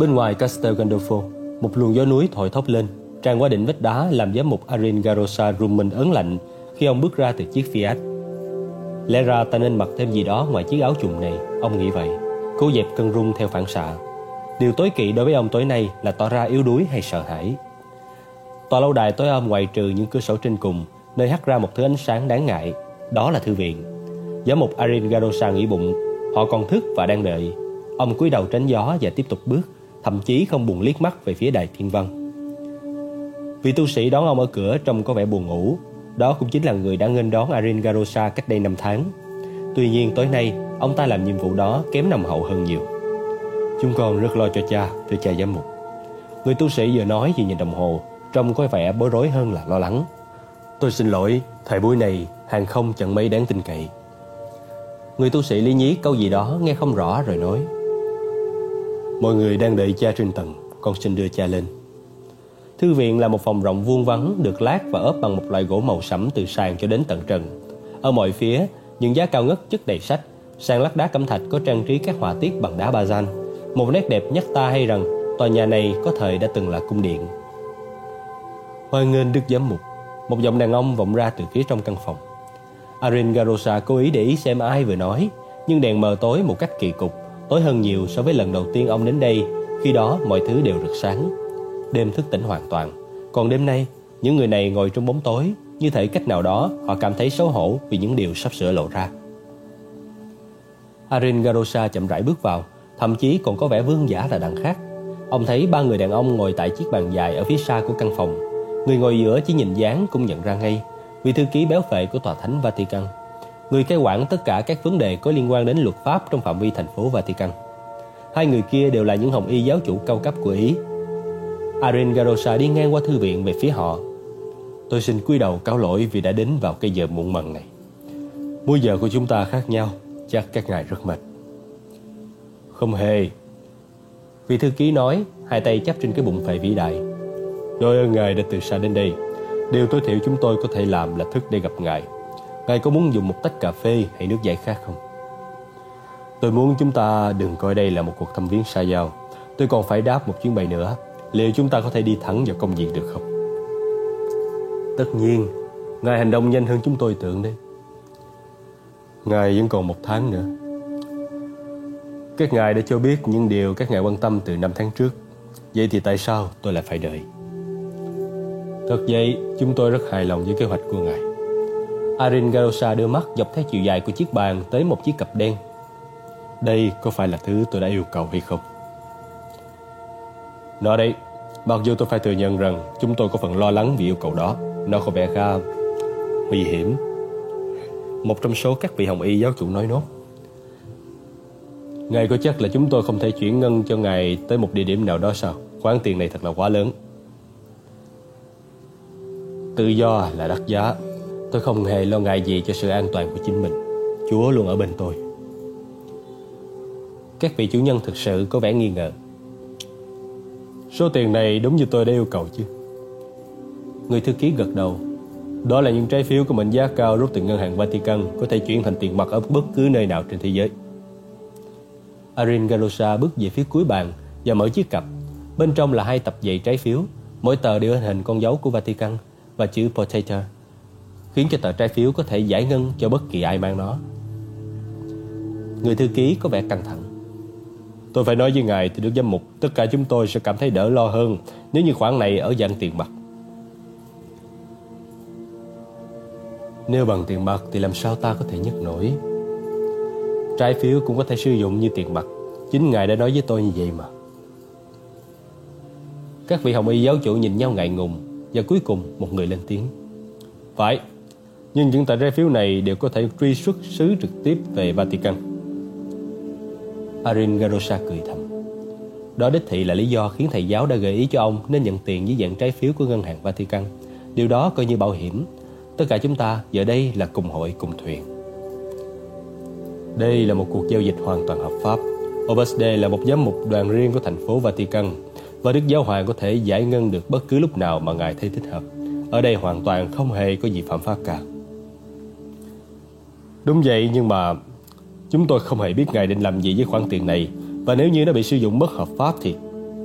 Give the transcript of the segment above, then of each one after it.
Bên ngoài Castel Gandolfo, một luồng gió núi thổi thốc lên, tràn qua đỉnh vách đá làm giám mục Aringarosa rùng mình ớn lạnh khi ông bước ra từ chiếc Fiat. Lẽ ra ta nên mặc thêm gì đó ngoài chiếc áo trùng này, ông nghĩ vậy, cố dẹp cơn run theo phản xạ. Điều tối kỵ đối với ông tối nay là tỏ ra yếu đuối hay sợ hãi. Tòa lâu đài tối om ngoại trừ những cửa sổ trên cùng, nơi hắt ra một thứ ánh sáng đáng ngại, đó là thư viện. Giám mục Aringarosa nghĩ bụng, họ còn thức và đang đợi. Ông cúi đầu tránh gió và tiếp tục bước, thậm chí không buồn liếc mắt về phía đài thiên văn. Vị tu sĩ đón ông ở cửa trông có vẻ buồn ngủ. Đó cũng chính là người đã nghênh đón Aringarosa cách đây 5 tháng. Tuy nhiên tối nay ông ta làm nhiệm vụ đó kém nồng hậu hơn nhiều. Chúng con rất lo cho cha, thưa cha giám mục. Người tu sĩ vừa nói vừa nhìn đồng hồ, trông có vẻ bối rối hơn là lo lắng. Tôi xin lỗi, thời buổi này hàng không chẳng mấy đáng tin cậy. Người tu sĩ lý nhí câu gì đó nghe không rõ rồi nói: Mọi người đang đợi cha trên tầng, con xin đưa cha lên. Thư viện là một phòng rộng vuông vắn, được lát và ốp bằng một loại gỗ màu sẫm từ sàn cho đến tận trần. Ở mọi phía, những giá cao ngất chất đầy sách, sàn lát đá cẩm thạch có trang trí các họa tiết bằng đá bazan. Một nét đẹp nhắc ta hay rằng tòa nhà này có thời đã từng là cung điện. Hoan nghênh Đức Giám mục, một giọng đàn ông vọng ra từ phía trong căn phòng. Aringarosa cố ý để ý xem ai vừa nói, nhưng đèn mờ tối một cách kỳ cục, tối hơn nhiều so với lần đầu tiên ông đến đây. Khi đó mọi thứ đều rực sáng, đêm thức tỉnh hoàn toàn. Còn đêm nay, những người này ngồi trong bóng tối, như thể cách nào đó họ cảm thấy xấu hổ vì những điều sắp sửa lộ ra. Aringarosa chậm rãi bước vào, thậm chí còn có vẻ vương giả là đằng khác. Ông thấy 3 người đàn ông ngồi tại chiếc bàn dài ở phía xa của căn phòng. Người ngồi giữa chỉ nhìn dáng cũng nhận ra ngay, vị thư ký béo phệ của tòa thánh Vatican, người cai quản tất cả các vấn đề có liên quan đến luật pháp trong phạm vi thành phố Vatican. Hai người kia đều là những hồng y giáo chủ cao cấp của Ý. Aringarosa đi ngang qua thư viện về phía họ. Tôi xin cúi đầu cáo lỗi vì đã đến vào cái giờ muộn mần này. Múi giờ của chúng ta khác nhau, chắc các ngài rất mệt. Không hề, vị thư ký nói, hai tay chắp trên cái bụng phệ vĩ đại. Đội ơn ngài đã từ xa đến đây. Điều tối thiểu chúng tôi có thể làm là thức để gặp ngài. Ngài có muốn dùng một tách cà phê hay nước giải khát không? Tôi muốn chúng ta đừng coi đây là một cuộc thăm viếng xa giao. Tôi còn phải đáp một chuyến bay nữa. Liệu chúng ta có thể đi thẳng vào công việc được không? Tất nhiên, ngài hành động nhanh hơn chúng tôi tưởng đấy. Ngài vẫn còn 1 tháng nữa. Các ngài đã cho biết những điều các ngài quan tâm từ 5 tháng trước. Vậy thì tại sao tôi lại phải đợi? Thật vậy, chúng tôi rất hài lòng với kế hoạch của ngài. Aringarosa đưa mắt dọc theo chiều dài của chiếc bàn tới một chiếc cặp đen. Đây có phải là thứ tôi đã yêu cầu hay không? Nó đây, mặc dù tôi phải thừa nhận rằng chúng tôi có phần lo lắng vì yêu cầu đó. Nó có vẻ khá nguy hiểm. Một trong số các vị hồng y giáo chủ nói nốt. Ngài có chắc là chúng tôi không thể chuyển ngân cho ngài tới một địa điểm nào đó sao? Khoản tiền này thật là quá lớn. Tự do là đắt giá. Tôi không hề lo ngại gì cho sự an toàn của chính mình. Chúa luôn ở bên tôi. Các vị chủ nhân thực sự có vẻ nghi ngờ. Số tiền này đúng như tôi đã yêu cầu chứ? Người thư ký gật đầu. Đó là những trái phiếu có mệnh giá cao rút từ ngân hàng Vatican, có thể chuyển thành tiền mặt ở bất cứ nơi nào trên thế giới. Aringarosa bước về phía cuối bàn và mở chiếc cặp. Bên trong là 2 tập giấy trái phiếu, mỗi tờ đều in hình con dấu của Vatican và chữ Potato, khiến cho tờ trái phiếu có thể giải ngân cho bất kỳ ai mang nó. Người thư ký có vẻ căng thẳng. Tôi phải nói với ngài thì Đức Giám mục, tất cả chúng tôi sẽ cảm thấy đỡ lo hơn nếu như khoản này ở dạng tiền mặt. Nếu bằng tiền mặt thì làm sao ta có thể nhấc nổi? Trái phiếu cũng có thể sử dụng như tiền mặt. Chính ngài đã nói với tôi như vậy mà. Các vị hồng y giáo chủ nhìn nhau ngại ngùng, và cuối cùng một người lên tiếng. Phải, nhưng những tờ trái phiếu này đều có thể truy xuất xứ trực tiếp về Vatican. Aringarosa cười thầm. Đó đích thị là lý do khiến thầy giáo đã gợi ý cho ông nên nhận tiền dưới dạng trái phiếu của ngân hàng Vatican. Điều đó coi như bảo hiểm. Tất cả chúng ta giờ đây là cùng hội cùng thuyền. Đây là một cuộc giao dịch hoàn toàn hợp pháp. Opus Dei là một giám mục đoàn riêng của thành phố Vatican, và Đức Giáo Hoàng có thể giải ngân được bất cứ lúc nào mà ngài thấy thích hợp. Ở đây hoàn toàn không hề có gì phạm pháp cả. Đúng vậy, nhưng mà chúng tôi không hề biết ngài định làm gì với khoản tiền này, và nếu như nó bị sử dụng bất hợp pháp thì...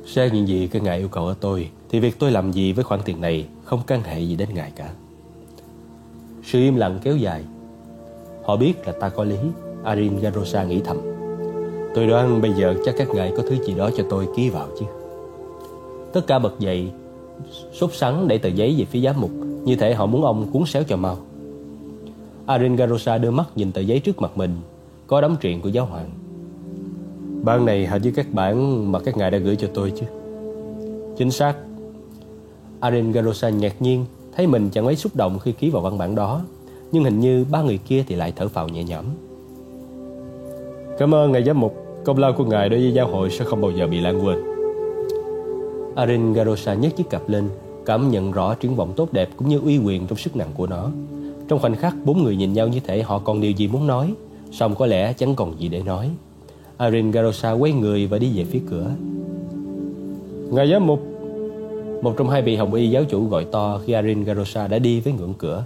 Xét những gì các ngài yêu cầu ở tôi thì việc tôi làm gì với khoản tiền này không can hệ gì đến ngài cả. Sự im lặng kéo dài. Họ biết là ta có lý, Aringarosa nghĩ thầm. Tôi đoán bây giờ chắc các ngài có thứ gì đó cho tôi ký vào chứ. Tất cả bật dậy, sốt sắng đẩy tờ giấy về phía giám mục, như thể họ muốn ông cuốn xéo cho mau. Aringarosa đưa mắt nhìn tờ giấy trước mặt mình, có đóng truyện của giáo hoàng. Bản này hợp với các bản mà các ngài đã gửi cho tôi chứ? Chính xác. Aringarosa ngạc nhiên thấy mình chẳng mấy xúc động khi ký vào văn bản đó, nhưng hình như ba người kia thì lại thở phào nhẹ nhõm. Cảm ơn ngài giám mục, công lao của ngài đối với giáo hội sẽ không bao giờ bị lãng quên. Aringarosa nhấc chiếc cặp lên, cảm nhận rõ triển vọng tốt đẹp cũng như uy quyền trong sức nặng của nó. Trong khoảnh khắc, bốn người nhìn nhau như thể họ còn điều gì muốn nói, song có lẽ chẳng còn gì để nói. Aringarosa quay người và đi về phía cửa. Ngài giám mục! Một trong hai vị hồng y giáo chủ gọi to khi Aringarosa đã đi với ngưỡng cửa.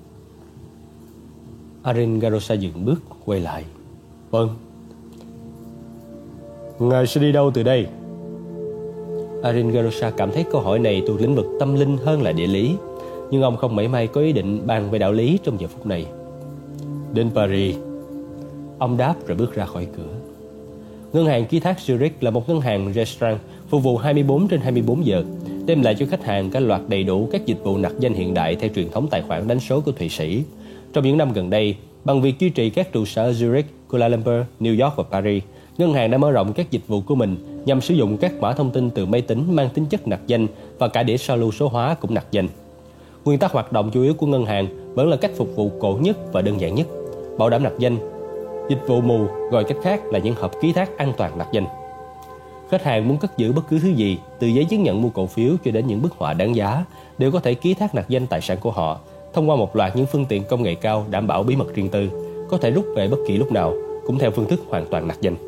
Aringarosa dừng bước, quay lại. Vâng. Ngài sẽ đi đâu từ đây? Aringarosa cảm thấy câu hỏi này thuộc lĩnh vực tâm linh hơn là địa lý, nhưng ông không mảy may có ý định bàn về đạo lý trong giờ phút này. Đến Paris. Ông đáp rồi bước ra khỏi cửa. Ngân hàng ký thác Zurich là một ngân hàng restaurant phục vụ 24/24 giờ, đem lại cho khách hàng cả loạt đầy đủ các dịch vụ nạp danh hiện đại theo truyền thống tài khoản đánh số của Thụy Sĩ. Trong những năm gần đây, bằng việc duy trì các trụ sở ở Zurich, Kuala Lumpur, New York và Paris, ngân hàng đã mở rộng các dịch vụ của mình nhằm sử dụng các mã thông tin từ máy tính mang tính chất nạp danh và cả đĩa sao lưu số hóa cũng nạp danh. Nguyên tắc hoạt động chủ yếu của ngân hàng vẫn là cách phục vụ cổ nhất và đơn giản nhất, bảo đảm nạp danh. Dịch vụ mù, gọi cách khác là những hộp ký thác an toàn nạp danh. Khách hàng muốn cất giữ bất cứ thứ gì, từ giấy chứng nhận mua cổ phiếu cho đến những bức họa đáng giá, đều có thể ký thác nạp danh tài sản của họ thông qua một loạt những phương tiện công nghệ cao đảm bảo bí mật riêng tư, có thể rút về bất kỳ lúc nào, cũng theo phương thức hoàn toàn nạp danh.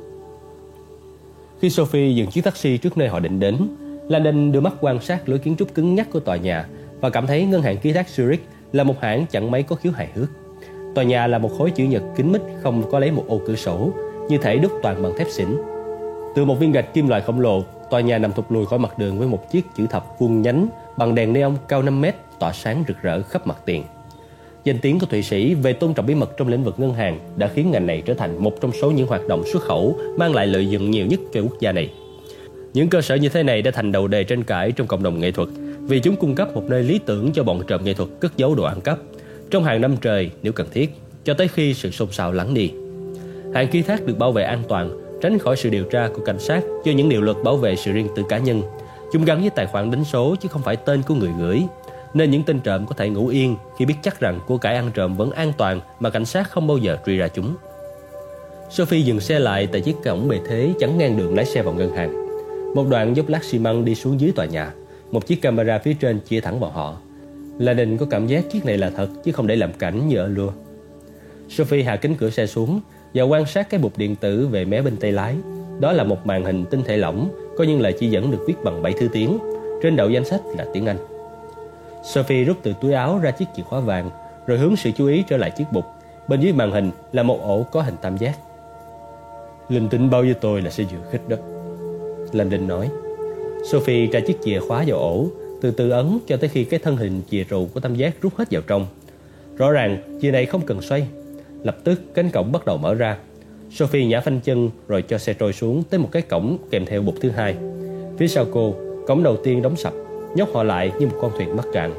Khi Sophie dừng chiếc taxi trước nơi họ định đến, Landon đưa mắt quan sát lối kiến trúc cứng nhắc của tòa nhà và cảm thấy ngân hàng ký thác Zurich là một hãng chẳng mấy có khiếu hài hước. Tòa nhà là một khối chữ nhật kín mít không có lấy một ô cửa sổ, như thể đúc toàn bằng thép xỉn. Từ một viên gạch kim loại khổng lồ, tòa nhà nằm thụt lùi khỏi mặt đường với một chiếc chữ thập vuông nhánh bằng đèn neon cao 5 mét tỏa sáng rực rỡ khắp mặt tiền. Danh tiếng của Thụy Sĩ về tôn trọng bí mật trong lĩnh vực ngân hàng đã khiến ngành này trở thành một trong số những hoạt động xuất khẩu mang lại lợi nhuận nhiều nhất cho quốc gia này. Những cơ sở như thế này đã thành đầu đề tranh cãi trong cộng đồng nghệ thuật vì chúng cung cấp một nơi lý tưởng cho bọn trộm nghệ thuật cất giấu đồ ăn cắp trong hàng năm trời nếu cần thiết, cho tới khi sự xôn xao lắng đi. Hàng ký thác được bảo vệ an toàn, tránh khỏi sự điều tra của cảnh sát do những điều luật bảo vệ sự riêng tư cá nhân. Chúng gắn với tài khoản đánh số chứ không phải tên của người gửi, nên những tên trộm có thể ngủ yên khi biết chắc rằng của cải ăn trộm vẫn an toàn mà cảnh sát không bao giờ truy ra chúng. Sophie dừng xe lại tại chiếc cổng bề thế chắn ngang đường lái xe vào ngân hàng. Một đoạn dốc lát xi măng đi xuống dưới tòa nhà, một chiếc camera phía trên chia thẳng vào họ. Landon có cảm giác chiếc này là thật chứ không để làm cảnh như ở Louvre. Sophie hạ kính cửa xe xuống và quan sát cái bục điện tử về mé bên tay lái. Đó là một màn hình tinh thể lỏng có những lời chỉ dẫn được viết bằng 7 thứ tiếng. Trên đầu danh sách là tiếng Anh. Sophie rút từ túi áo ra chiếc chìa khóa vàng, rồi hướng sự chú ý trở lại chiếc bục. Bên dưới màn hình là một ổ có hình tam giác. Linh tính bao với tôi là sẽ vừa khích đó, Landon nói. Sophie tra chiếc chìa khóa vào ổ, từ từ ấn cho tới khi cái thân hình chìa rù của tam giác rút hết vào trong. Rõ ràng chìa này không cần xoay. Lập tức cánh cổng bắt đầu mở ra. Sophie nhả phanh chân rồi cho xe trôi xuống tới một cái cổng kèm theo bục thứ hai. Phía sau cô, cổng đầu tiên đóng sập, nhốt họ lại như một con thuyền mắc cạn.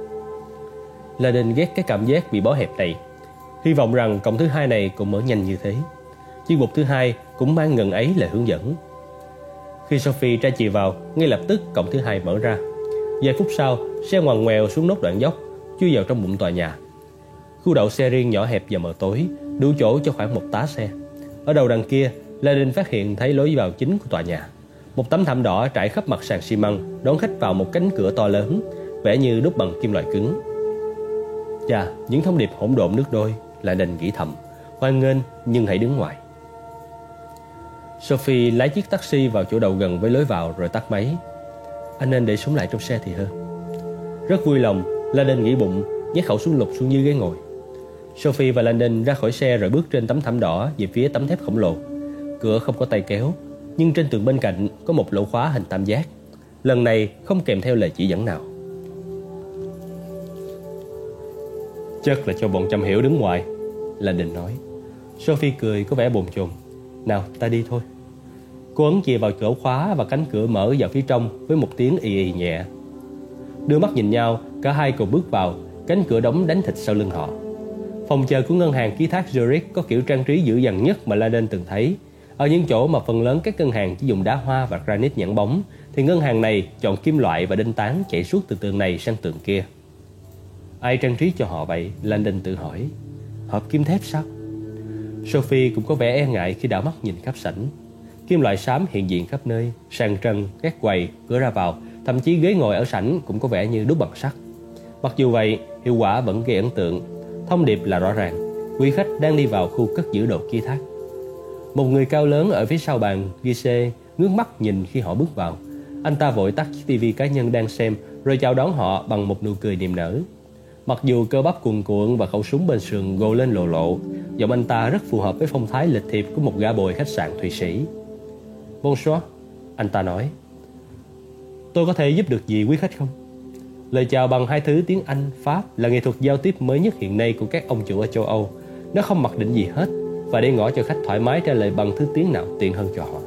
Landon ghét cái cảm giác bị bó hẹp này, hy vọng rằng cổng thứ hai này cũng mở nhanh như thế. Chiếc bục thứ hai cũng mang ngần ấy lời hướng dẫn. Khi Sophie tra chìa vào, ngay lập tức cổng thứ hai mở ra. Vài phút sau, xe ngoằn ngoèo xuống nốt đoạn dốc, chui vào trong bụng tòa nhà. Khu đậu xe riêng nhỏ hẹp và mờ tối, đủ chỗ cho khoảng một tá xe. Ở đầu đằng kia, Landon phát hiện thấy lối vào chính của tòa nhà. Một tấm thảm đỏ trải khắp mặt sàn xi măng đón khách vào một cánh cửa to lớn, vẻ như đúc bằng kim loại cứng. Chà, những thông điệp hỗn độn nước đôi, Landon nghĩ thầm, hoan nghênh nhưng hãy đứng ngoài. Sophie lái chiếc taxi vào chỗ đậu gần với lối vào rồi tắt máy. Anh nên để súng lại trong xe thì hơn. Rất vui lòng, Landon nghĩ bụng, nhét khẩu súng lục xuống dưới ghế ngồi. Sophie và Landon ra khỏi xe rồi bước trên tấm thảm đỏ về phía tấm thép khổng lồ. Cửa không có tay kéo. nhưng trên tường bên cạnh có một lỗ khóa hình tam giác. Lần này không kèm theo lời chỉ dẫn nào. Chắc là cho bọn chăm hiểu đứng ngoài, Landon nói. Sophie cười có vẻ bồn chồn. Nào, ta đi thôi. Cô ấn chìa vào lỗ khóa và cánh cửa mở vào phía trong với một tiếng ì ì nhẹ. Đưa mắt nhìn nhau, cả hai cùng bước vào. Cánh cửa đóng đánh thịt sau lưng họ. Phòng chờ của ngân hàng ký thác Zurich có kiểu trang trí dữ dằn nhất mà Landon từng thấy. Ở những chỗ mà phần lớn các ngân hàng chỉ dùng đá hoa và granite nhẵn bóng, thì ngân hàng này chọn kim loại và đinh tán chạy suốt từ tường này sang tường kia. Ai trang trí cho họ vậy? Landon tự hỏi. Hợp kim thép sao? Sophie cũng có vẻ e ngại khi đảo mắt nhìn khắp sảnh. Kim loại xám hiện diện khắp nơi, sàn trần, các quầy, cửa ra vào, thậm chí ghế ngồi ở sảnh cũng có vẻ như đúc bằng sắt. Mặc dù vậy, hiệu quả vẫn gây ấn tượng. Thông điệp là rõ ràng, quý khách đang đi vào khu cất giữ đồ ký thác. Một người cao lớn ở phía sau bàn ghi-xê ngước mắt nhìn khi họ bước vào. Anh ta vội tắt chiếc tivi cá nhân đang xem rồi chào đón họ bằng một nụ cười niềm nở. Mặc dù cơ bắp cuồn cuộn và khẩu súng bên sườn gồ lên lộ lộ, giọng anh ta rất phù hợp với phong thái lịch thiệp của một gã bồi khách sạn Thụy Sĩ. Bonsoir, anh ta nói. Tôi có thể giúp được gì quý khách không? Lời chào bằng hai thứ tiếng Anh, Pháp là nghệ thuật giao tiếp mới nhất hiện nay của các ông chủ ở châu Âu. Nó không mặc định gì hết và để ngỏ cho khách thoải mái trả lời bằng thứ tiếng nào tiện hơn cho họ.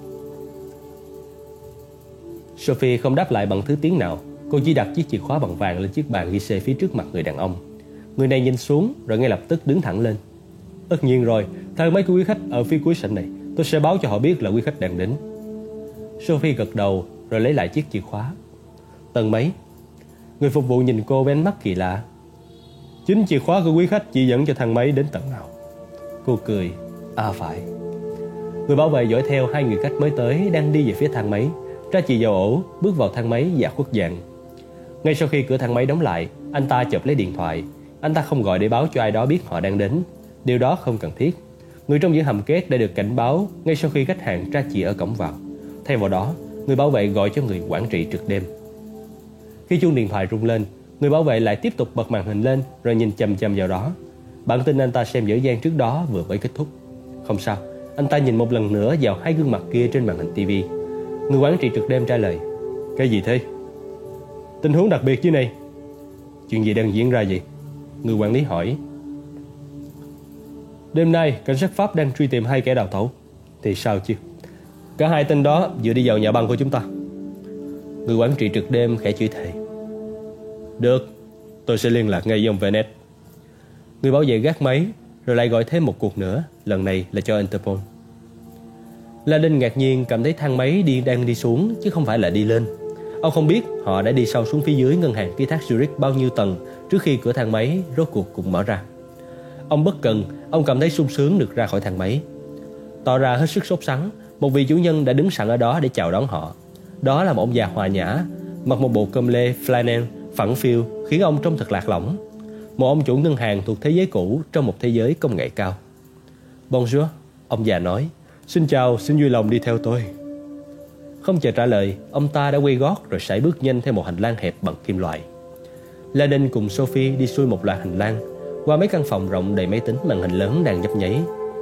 Sophie không đáp lại bằng thứ tiếng nào. Cô chỉ đặt chiếc chìa khóa bằng vàng lên chiếc bàn ghi-xê phía trước mặt người đàn ông. Người này nhìn xuống rồi ngay lập tức đứng thẳng lên. Tất nhiên rồi, thang máy của quý khách ở phía cuối sảnh này. Tôi sẽ báo cho họ biết là quý khách đang đến. Sophie gật đầu rồi lấy lại chiếc chìa khóa. Tầng mấy? Người phục vụ nhìn cô với ánh mắt kỳ lạ. Chính chìa khóa của quý khách chỉ dẫn cho thang máy đến tầng nào? Cô cười. À phải. Người bảo vệ dõi theo hai người khách mới tới đang đi về phía thang máy, tra chì vào ổ, bước vào thang máy và khuất dạng. Ngay sau khi cửa thang máy đóng lại, anh ta chộp lấy điện thoại. Anh ta không gọi để báo cho ai đó biết họ đang đến. Điều đó không cần thiết. Người trong những hầm két đã được cảnh báo ngay sau khi khách hàng tra chì ở cổng vào. Thay vào đó, người bảo vệ gọi cho người quản trị trực đêm. Khi chuông điện thoại rung lên, người bảo vệ lại tiếp tục bật màn hình lên rồi nhìn chằm chằm vào đó. Bản tin anh ta xem dở dang trước đó vừa mới kết thúc. Không sao, anh ta nhìn một lần nữa vào hai gương mặt kia trên màn hình tivi. Người quản trị trực đêm trả lời. Cái gì thế? Tình huống đặc biệt dưới này. Chuyện gì đang diễn ra vậy? Người quản lý hỏi. Đêm nay, cảnh sát Pháp đang truy tìm hai kẻ đào tẩu. Thì sao chứ? Cả hai tên đó vừa đi vào nhà băng của chúng ta. Người quản trị trực đêm khẽ chửi thề. Được, tôi sẽ liên lạc ngay với ông Venet. Người bảo vệ gác máy rồi lại gọi thêm một cuộc nữa, lần này là cho Interpol. Landon ngạc nhiên cảm thấy thang máy đang đi xuống chứ không phải là đi lên. Ông không biết họ đã đi sâu xuống phía dưới ngân hàng ký thác Zurich bao nhiêu tầng trước khi cửa thang máy rốt cuộc cũng mở ra. Ông bất cần, ông cảm thấy sung sướng được ra khỏi thang máy. Tỏ ra hết sức sốt sắng, một vị chủ nhân đã đứng sẵn ở đó để chào đón họ. Đó là một ông già hòa nhã, mặc một bộ cơm lê flannel phẳng phiu khiến ông trông thật lạc lõng. Một ông chủ ngân hàng thuộc thế giới cũ trong một thế giới công nghệ cao. Bonjour, ông già nói. Xin chào, xin vui lòng đi theo tôi. Không chờ trả lời, ông ta đã quay gót rồi sải bước nhanh theo một hành lang hẹp bằng kim loại. Landon cùng Sophie đi xuôi một loạt hành lang, qua mấy căn phòng rộng đầy máy tính màn hình lớn đang nhấp nháy.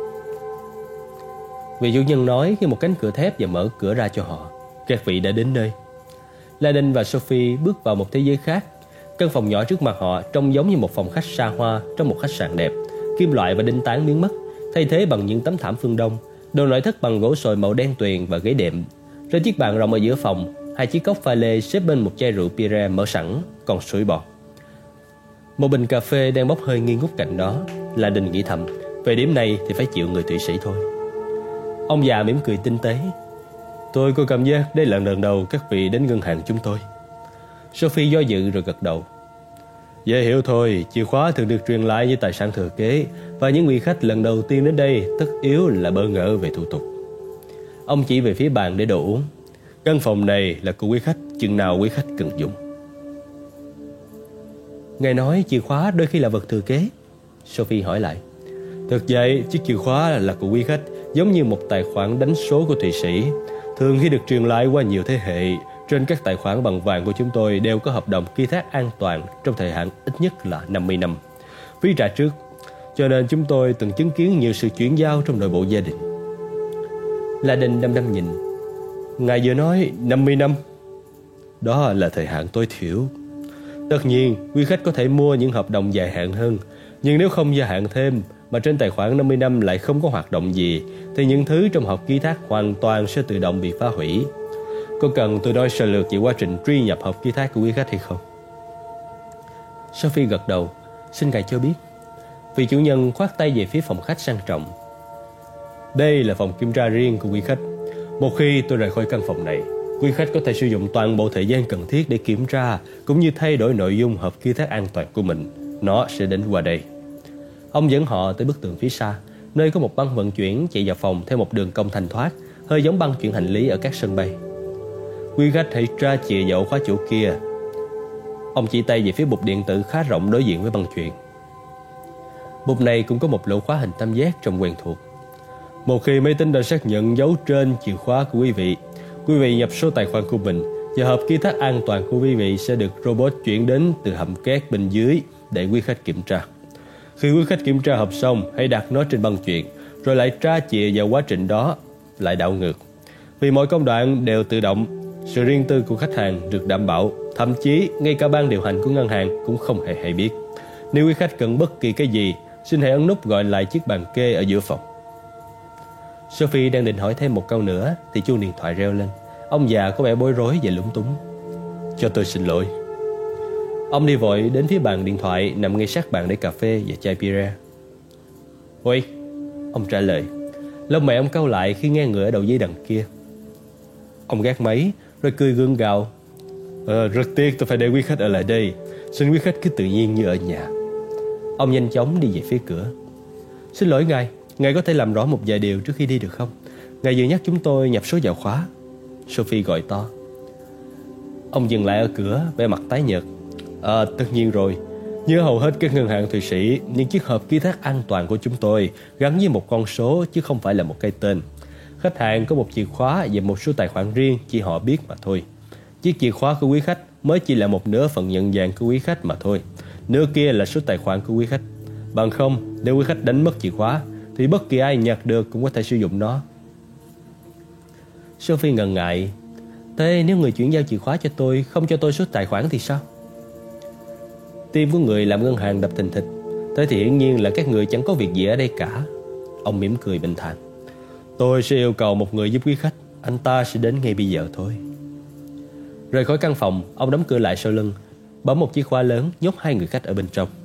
Vị chủ nhân nói khi một cánh cửa thép và mở cửa ra cho họ. Các vị đã đến nơi. Landon và Sophie bước vào một thế giới khác. Căn phòng nhỏ trước mặt họ trông giống như một phòng khách xa hoa trong một khách sạn đẹp. Kim loại và đinh tán biến mất, thay thế bằng những tấm thảm phương Đông. Đồ nội thất bằng gỗ sồi màu đen tuyền và ghế đệm. Trên chiếc bàn rộng ở giữa phòng, hai chiếc cốc pha lê xếp bên một chai rượu Pierre mở sẵn, còn sủi bọt. Một bình cà phê đang bốc hơi nghi ngút cạnh đó. Landon nghĩ thầm, về điểm này thì phải chịu người Thụy Sĩ thôi. Ông già mỉm cười tinh tế. Tôi có cảm giác đây là lần đầu các vị đến ngân hàng chúng tôi. Sophie do dự rồi gật đầu. Dễ hiểu thôi, chìa khóa thường được truyền lại như tài sản thừa kế, và những vị khách lần đầu tiên đến đây tất yếu là bỡ ngỡ về thủ tục. Ông chỉ về phía bàn để đồ uống. Căn phòng này là của quý khách, chừng nào quý khách cần dùng. Ngài nói chìa khóa đôi khi là vật thừa kế. Sophie hỏi lại. Thực vậy, chiếc chìa khóa là của quý khách, giống như một tài khoản đánh số của Thụy Sĩ. Thường khi được truyền lại qua nhiều thế hệ, trên các tài khoản bằng vàng của chúng tôi đều có hợp đồng ký thác an toàn trong thời hạn ít nhất là 50 năm. Phí trả trước, cho nên chúng tôi từng chứng kiến nhiều sự chuyển giao trong nội bộ gia đình. Landon đăm đăm nhìn. Ngài vừa nói 50 năm. Đó là thời hạn tối thiểu. Tất nhiên, quý khách có thể mua những hợp đồng dài hạn hơn, nhưng nếu không gia hạn thêm mà trên tài khoản 50 năm lại không có hoạt động gì, thì những thứ trong hộp ký thác hoàn toàn sẽ tự động bị phá hủy. Có cần tôi nói sơ lược về quá trình truy nhập hộp ký thác của quý khách hay không? Sophie gật đầu. Xin ngài cho biết. Vị chủ nhân khoát tay về phía phòng khách sang trọng. Đây là phòng kiểm tra riêng của quý khách. Một khi tôi rời khỏi căn phòng này, quý khách có thể sử dụng toàn bộ thời gian cần thiết để kiểm tra cũng như thay đổi nội dung hộp ký thác an toàn của mình. Nó sẽ đến qua đây. Ông dẫn họ tới bức tường phía xa, nơi có một băng vận chuyển chạy vào phòng theo một đường cong thanh thoát, hơi giống băng chuyển hành lý ở các sân bay. Quý khách hãy tra chìa vào ổ khóa chỗ kia. Ông chỉ tay về phía bục điện tử khá rộng đối diện với băng chuyền. Bục này cũng có một lỗ khóa hình tam giác trông quen thuộc. Một khi máy tính đã xác nhận dấu trên chìa khóa của quý vị nhập số tài khoản của mình và hộp ký thác an toàn của quý vị sẽ được robot chuyển đến từ hầm két bên dưới để quý khách kiểm tra. Khi quý khách kiểm tra hộp xong, hãy đặt nó trên băng chuyền, rồi lại tra chìa vào quá trình đó, lại đảo ngược. Vì mọi công đoạn đều tự động, sự riêng tư của khách hàng được đảm bảo, thậm chí ngay cả ban điều hành của ngân hàng cũng không hề hay biết. Nếu quý khách cần bất kỳ cái gì, xin hãy ấn nút gọi lại chiếc bàn kê ở giữa phòng. Sophie đang định hỏi thêm một câu nữa thì chuông điện thoại reo lên. Ông già có vẻ bối rối và lúng túng. Cho tôi xin lỗi. Ông đi vội đến phía bàn điện thoại nằm ngay sát bàn để cà phê và chai bia. Ôi, ông trả lời. Lông mày ông cau lại khi nghe người ở đầu dây đằng kia. Ông gác máy rồi cười gượng gạo. Rất tiếc tôi phải để quý khách ở lại đây. Xin quý khách cứ tự nhiên như ở nhà. Ông nhanh chóng đi về phía cửa. Xin lỗi ngài có thể làm rõ một vài điều trước khi đi được không? Ngài vừa nhắc chúng tôi nhập số vào khóa. Sophie gọi to. Ông dừng lại ở cửa, vẻ mặt tái nhợt. Tất nhiên rồi. Như hầu hết các ngân hàng Thụy Sĩ, những chiếc hộp ký thác an toàn của chúng tôi gắn với một con số chứ không phải là một cái tên. Khách hàng có một chìa khóa và một số tài khoản riêng chỉ họ biết mà thôi. Chiếc chìa khóa của quý khách mới chỉ là một nửa phần nhận dạng của quý khách mà thôi. Nửa kia là số tài khoản của quý khách. Bằng không, nếu quý khách đánh mất chìa khóa thì bất kỳ ai nhặt được cũng có thể sử dụng nó. Sophie ngần ngại. Thế nếu người chuyển giao chìa khóa cho tôi không cho tôi số tài khoản thì sao? Tim của người làm ngân hàng đập thình thịch. Thế thì hiển nhiên là các người chẳng có việc gì ở đây cả. Ông mỉm cười bình thản. Tôi sẽ yêu cầu một người giúp quý khách. Anh ta sẽ đến ngay bây giờ thôi. Rời khỏi căn phòng, ông đóng cửa lại sau lưng, bấm một chiếc khóa lớn nhốt hai người khách ở bên trong.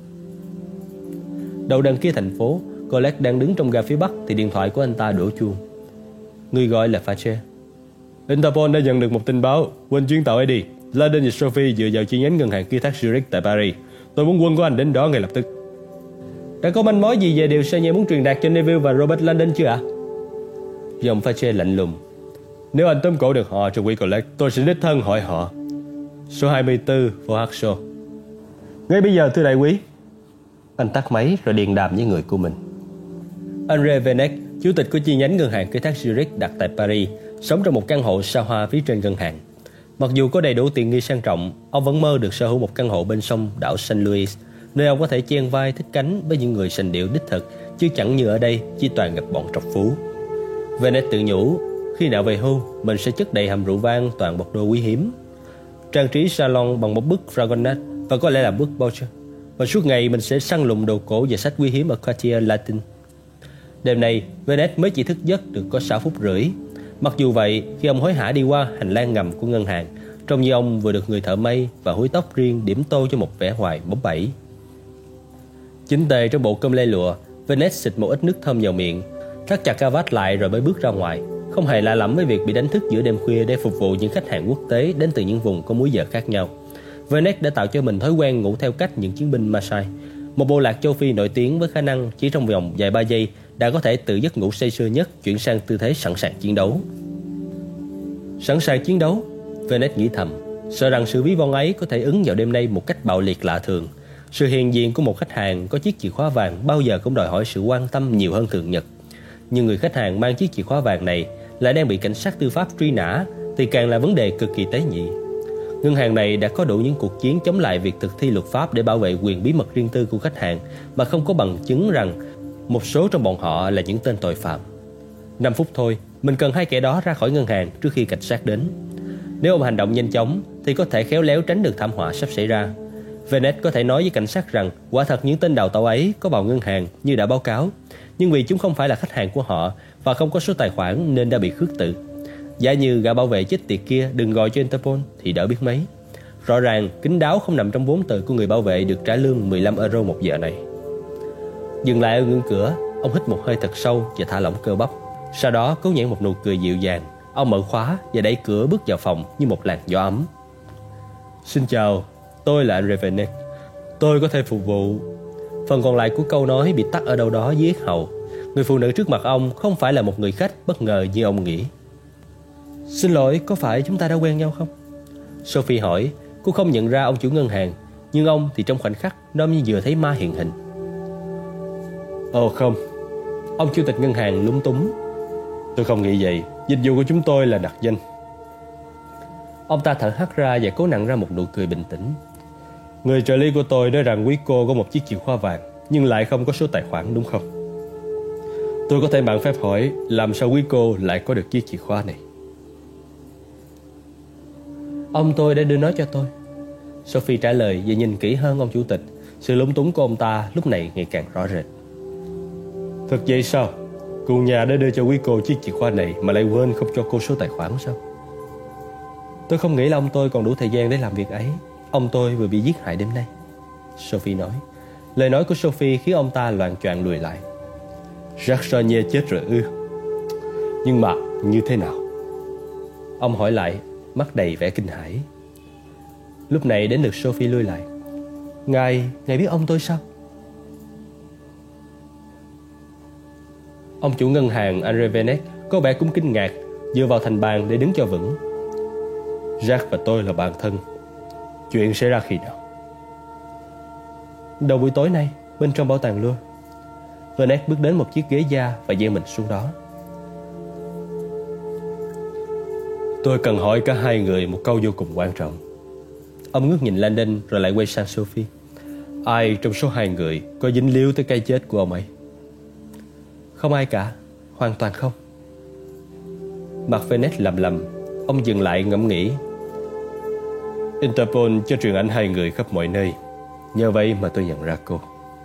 Đầu đằng kia thành phố, Colette đang đứng trong ga phía bắc thì điện thoại của anh ta đổ chuông. Người gọi là Fache. Interpol đã nhận được một tin báo quên chuyến tàu ấy đi. Laden và Sophie dựa vào chi nhánh ngân hàng ký thác Zurich tại Paris. Tôi muốn quân của anh đến đó ngay lập tức. Đã có manh mối gì về điều Sayer muốn truyền đạt cho Neville và Robert Landon chưa ạ? Giọng Fache lạnh lùng. Nếu anh tóm cổ được họ trong quỹ Colette, tôi sẽ đích thân hỏi họ. Số 24 Fohaxo. Ngay bây giờ thưa đại quý. Anh tắt máy rồi điện đàm với người của mình. Andre Venet, chủ tịch của chi nhánh ngân hàng ký thác Zurich đặt tại Paris, sống trong một căn hộ xa hoa phía trên ngân hàng. Mặc dù có đầy đủ tiện nghi sang trọng, ông vẫn mơ được sở hữu một căn hộ bên sông đảo Saint Louis, nơi ông có thể chen vai thích cánh với những người sành điệu đích thực, chứ chẳng như ở đây chỉ toàn gặp bọn trọc phú. Venet tự nhủ, khi nào về hưu, mình sẽ chất đầy hầm rượu vang toàn bột đồ quý hiếm, trang trí salon bằng một bức Fragonard và có lẽ là bức Boucher. Và suốt ngày mình sẽ săn lùng đồ cổ và sách quý hiếm ở Quartier Latin. Đêm nay, Venet mới chỉ thức giấc được có 6 phút rưỡi. Mặc dù vậy, khi ông hối hả đi qua hành lang ngầm của ngân hàng, trông như ông vừa được người thợ may và húi tóc riêng điểm tô cho một vẻ ngoài bóng bẩy. Chính tề trong bộ cơm lê lụa, Venet xịt một ít nước thơm vào miệng, thắt chặt cà vạt lại rồi mới bước ra ngoài, không hề lạ lẫm với việc bị đánh thức giữa đêm khuya để phục vụ những khách hàng quốc tế đến từ những vùng có múi giờ khác nhau. Venet đã tạo cho mình thói quen ngủ theo cách những chiến binh Maasai, một bộ lạc châu Phi nổi tiếng với khả năng chỉ trong vòng vài 3 giây đã có thể từ giấc ngủ say sưa nhất chuyển sang tư thế sẵn sàng chiến đấu. Sẵn sàng chiến đấu, Venet nghĩ thầm, sợ rằng sự ví von ấy có thể ứng vào đêm nay một cách bạo liệt lạ thường. Sự hiện diện của một khách hàng có chiếc chìa khóa vàng bao giờ cũng đòi hỏi sự quan tâm nhiều hơn thường nhật. Nhưng người khách hàng mang chiếc chìa khóa vàng này lại đang bị cảnh sát tư pháp truy nã thì càng là vấn đề cực kỳ tế nhị. Ngân hàng này đã có đủ những cuộc chiến chống lại việc thực thi luật pháp để bảo vệ quyền bí mật riêng tư của khách hàng mà không có bằng chứng rằng một số trong bọn họ là những tên tội phạm. 5 phút thôi, Mình cần hai kẻ đó ra khỏi ngân hàng trước khi cảnh sát đến. Nếu ông hành động nhanh chóng thì có thể khéo léo tránh được thảm họa sắp xảy ra. Venet có thể nói với cảnh sát rằng quả thật những tên đào tẩu ấy có vào ngân hàng như đã báo cáo, nhưng vì chúng không phải là khách hàng của họ và không có số tài khoản nên đã bị khước từ. Giả như gã bảo vệ chết tiệt kia đừng gọi cho Interpol thì đỡ biết mấy. Rõ ràng kín đáo không nằm trong vốn từ của người bảo vệ được trả lương 15 euro một giờ này. Dừng lại ở ngưỡng cửa, ông hít một hơi thật sâu và thả lỏng cơ bắp. Sau đó cố nhãn một nụ cười dịu dàng. Ông mở khóa và đẩy cửa bước vào phòng như một làn gió ấm. Xin chào, tôi là anh Venet. Tôi có thể phục vụ. Phần còn lại của câu nói bị tắc ở đâu đó dưới yết hầu. Người phụ nữ trước mặt ông không phải là một người khách bất ngờ như ông nghĩ. Xin lỗi, có phải chúng ta đã quen nhau không? Sophie hỏi. Cô không nhận ra ông chủ ngân hàng, nhưng ông thì trong khoảnh khắc nó như vừa thấy ma hiện hình. Ồ không. Ông chủ tịch ngân hàng lúng túng. Tôi không nghĩ vậy. Dịch vụ của chúng tôi là đặt danh. Ông ta thở hắt ra và cố nặn ra một nụ cười bình tĩnh. Người trợ lý của tôi nói rằng quý cô có một chiếc chìa khóa vàng, nhưng lại không có số tài khoản, đúng không? Tôi có thể mạn phép hỏi làm sao quý cô lại có được chiếc chìa khóa này? Ông tôi đã đưa nó cho tôi. Sophie trả lời và nhìn kỹ hơn ông chủ tịch. Sự lúng túng của ông ta lúc này ngày càng rõ rệt. Thật vậy sao? Cụ nhà đã đưa cho quý cô chiếc chìa khóa này mà lại quên không cho cô số tài khoản sao? Tôi không nghĩ là ông tôi còn đủ thời gian để làm việc ấy. Ông tôi vừa bị giết hại đêm nay, Sophie nói. Lời nói của Sophie khiến ông ta loạng choạng lùi lại. Jacques Chenier chết rồi ư? Nhưng mà như thế nào? Ông hỏi lại, mắt đầy vẻ kinh hãi. Lúc này đến lượt Sophie lui lại. Ngài biết ông tôi sao? Ông chủ ngân hàng Andre Venet có vẻ cũng kinh ngạc, dựa vào thành bàn để đứng cho vững. Jacques và tôi là bạn thân. Chuyện xảy ra khi nào? Đầu buổi tối nay, bên trong bảo tàng Louvre. Venet bước đến một chiếc ghế da và gieo mình xuống đó. Tôi cần hỏi cả hai người một câu vô cùng quan trọng. Ông ngước nhìn Landon rồi lại quay sang Sophie. Ai trong số hai người có dính líu tới cái chết của ông ấy? Không ai cả, hoàn toàn không. Mặt Venet lầm lầm. Ông dừng lại ngẫm nghĩ. Interpol cho truyền ảnh hai người khắp mọi nơi. Nhờ vậy mà tôi nhận ra cô.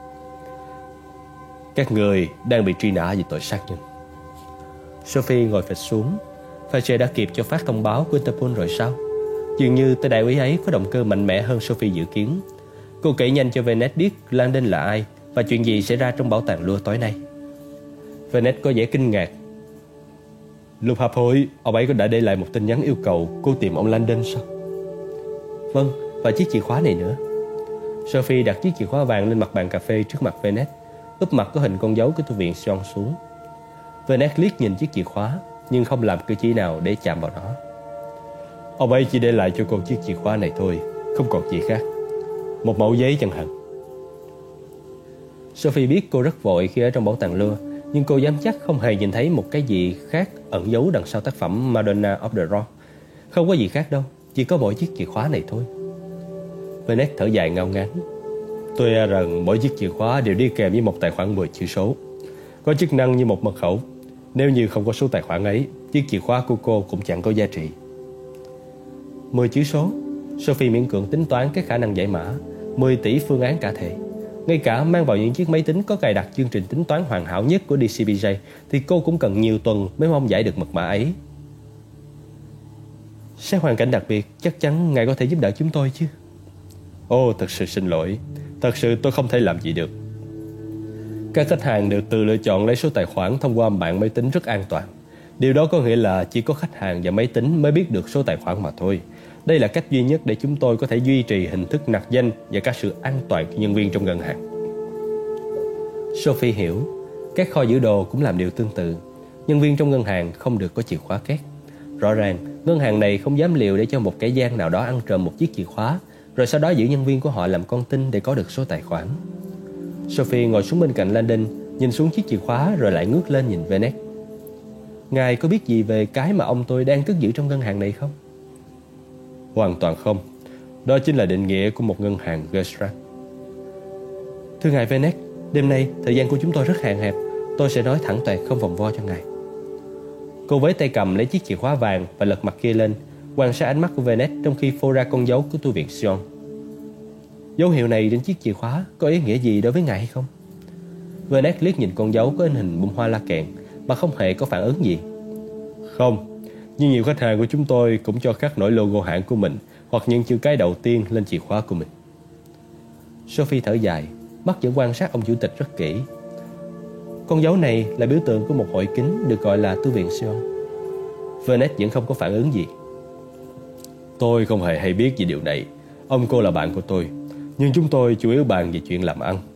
Các người đang bị truy nã vì tội sát nhân. Sophie ngồi phịch xuống. Fache đã kịp cho phát thông báo của Interpol rồi sao? Dường như tên đại úy ấy có động cơ mạnh mẽ hơn Sophie dự kiến. Cô kể nhanh cho Venet biết Landon là ai và chuyện gì xảy ra trong bảo tàng Louvre tối nay. Venet có vẻ kinh ngạc. Lúc họp hội, ông ấy có đã để lại một tin nhắn yêu cầu cô tìm ông Landon sao? Vâng, và chiếc chìa khóa này nữa. Sophie đặt chiếc chìa khóa vàng lên mặt bàn cà phê trước mặt Venet, úp mặt có hình con dấu của thư viện Sion xuống. Venet liếc nhìn chiếc chìa khóa nhưng không làm cử chỉ nào để chạm vào nó. Ông ấy chỉ để lại cho cô chiếc chìa khóa này thôi, không còn gì khác. Một mẩu giấy chẳng hạn. Sophie biết cô rất vội khi ở trong bảo tàng Louvre, nhưng cô dám chắc không hề nhìn thấy một cái gì khác ẩn giấu đằng sau tác phẩm Madonna of the Rock. Không có gì khác đâu, chỉ có mỗi chiếc chìa khóa này thôi. Venet thở dài ngao ngán. Tôi e rằng mỗi chiếc chìa khóa đều đi kèm với một tài khoản 10 chữ số, có chức năng như một mật khẩu. Nếu như không có số tài khoản ấy, chiếc chìa khóa của cô cũng chẳng có giá trị. 10 chữ số. Sophie miễn cưỡng tính toán cái khả năng giải mã. 10 tỷ phương án cả thể. Ngay cả mang vào những chiếc máy tính có cài đặt chương trình tính toán hoàn hảo nhất của DCBJ thì cô cũng cần nhiều tuần mới mong giải được mật mã ấy. Xét hoàn cảnh đặc biệt, chắc chắn ngài có thể giúp đỡ chúng tôi chứ? Ồ, thật sự xin lỗi. Thật sự tôi không thể làm gì được. Các khách hàng đều tự lựa chọn lấy số tài khoản thông qua mạng máy tính rất an toàn. Điều đó có nghĩa là chỉ có khách hàng và máy tính mới biết được số tài khoản mà thôi. Đây là cách duy nhất để chúng tôi có thể duy trì hình thức nặc danh và cả sự an toàn cho nhân viên trong ngân hàng. Sophie hiểu, các kho giữ đồ cũng làm điều tương tự. Nhân viên trong ngân hàng không được có chìa khóa két. Rõ ràng, ngân hàng này không dám liều để cho một kẻ gian nào đó ăn trộm một chiếc chìa khóa, rồi sau đó giữ nhân viên của họ làm con tin để có được số tài khoản. Sophie ngồi xuống bên cạnh Landon, nhìn xuống chiếc chìa khóa rồi lại ngước lên nhìn Venet. Ngài có biết gì về cái mà ông tôi đang cất giữ trong ngân hàng này không? Hoàn toàn không. Đó chính là định nghĩa của một ngân hàng Gerstrat. Thưa ngài Venet, đêm nay thời gian của chúng tôi rất hạn hẹp. Tôi sẽ nói thẳng toẹt không vòng vo cho ngài. Cô với tay cầm lấy chiếc chìa khóa vàng và lật mặt kia lên, quan sát ánh mắt của Venet trong khi phô ra con dấu của tu viện Sion. Dấu hiệu này trên chiếc chìa khóa có ý nghĩa gì đối với ngài hay không? Venet liếc nhìn con dấu có in hình bông hoa la kèn mà không hề có phản ứng gì. Không, nhưng nhiều khách hàng của chúng tôi cũng cho khắc nổi logo hãng của mình hoặc những chữ cái đầu tiên lên chìa khóa của mình. Sophie thở dài, mắt vẫn quan sát ông chủ tịch rất kỹ. Con dấu này là biểu tượng của một hội kính được gọi là tu viện Sion. Venet vẫn không có phản ứng gì. Tôi không hề hay biết về điều này. Ông cô là bạn của tôi, nhưng chúng tôi chủ yếu bàn về chuyện làm ăn.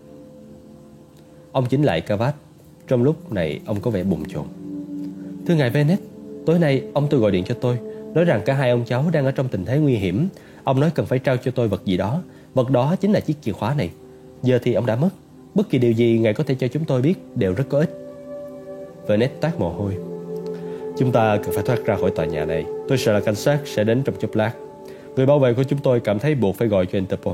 Ông chỉnh lại cravat. Trong lúc này ông có vẻ bồn chồn. Thưa ngài Venet, tối nay ông tôi gọi điện cho tôi, nói rằng cả hai ông cháu đang ở trong tình thế nguy hiểm. Ông nói cần phải trao cho tôi vật gì đó. Vật đó chính là chiếc chìa khóa này. Giờ thì ông đã mất. Bất kỳ điều gì ngài có thể cho chúng tôi biết đều rất có ích. Venet toát mồ hôi. Chúng ta cần phải thoát ra khỏi tòa nhà này. Tôi sợ là cảnh sát sẽ đến trong chốc lát. Người bảo vệ của chúng tôi cảm thấy buộc phải gọi cho Interpol.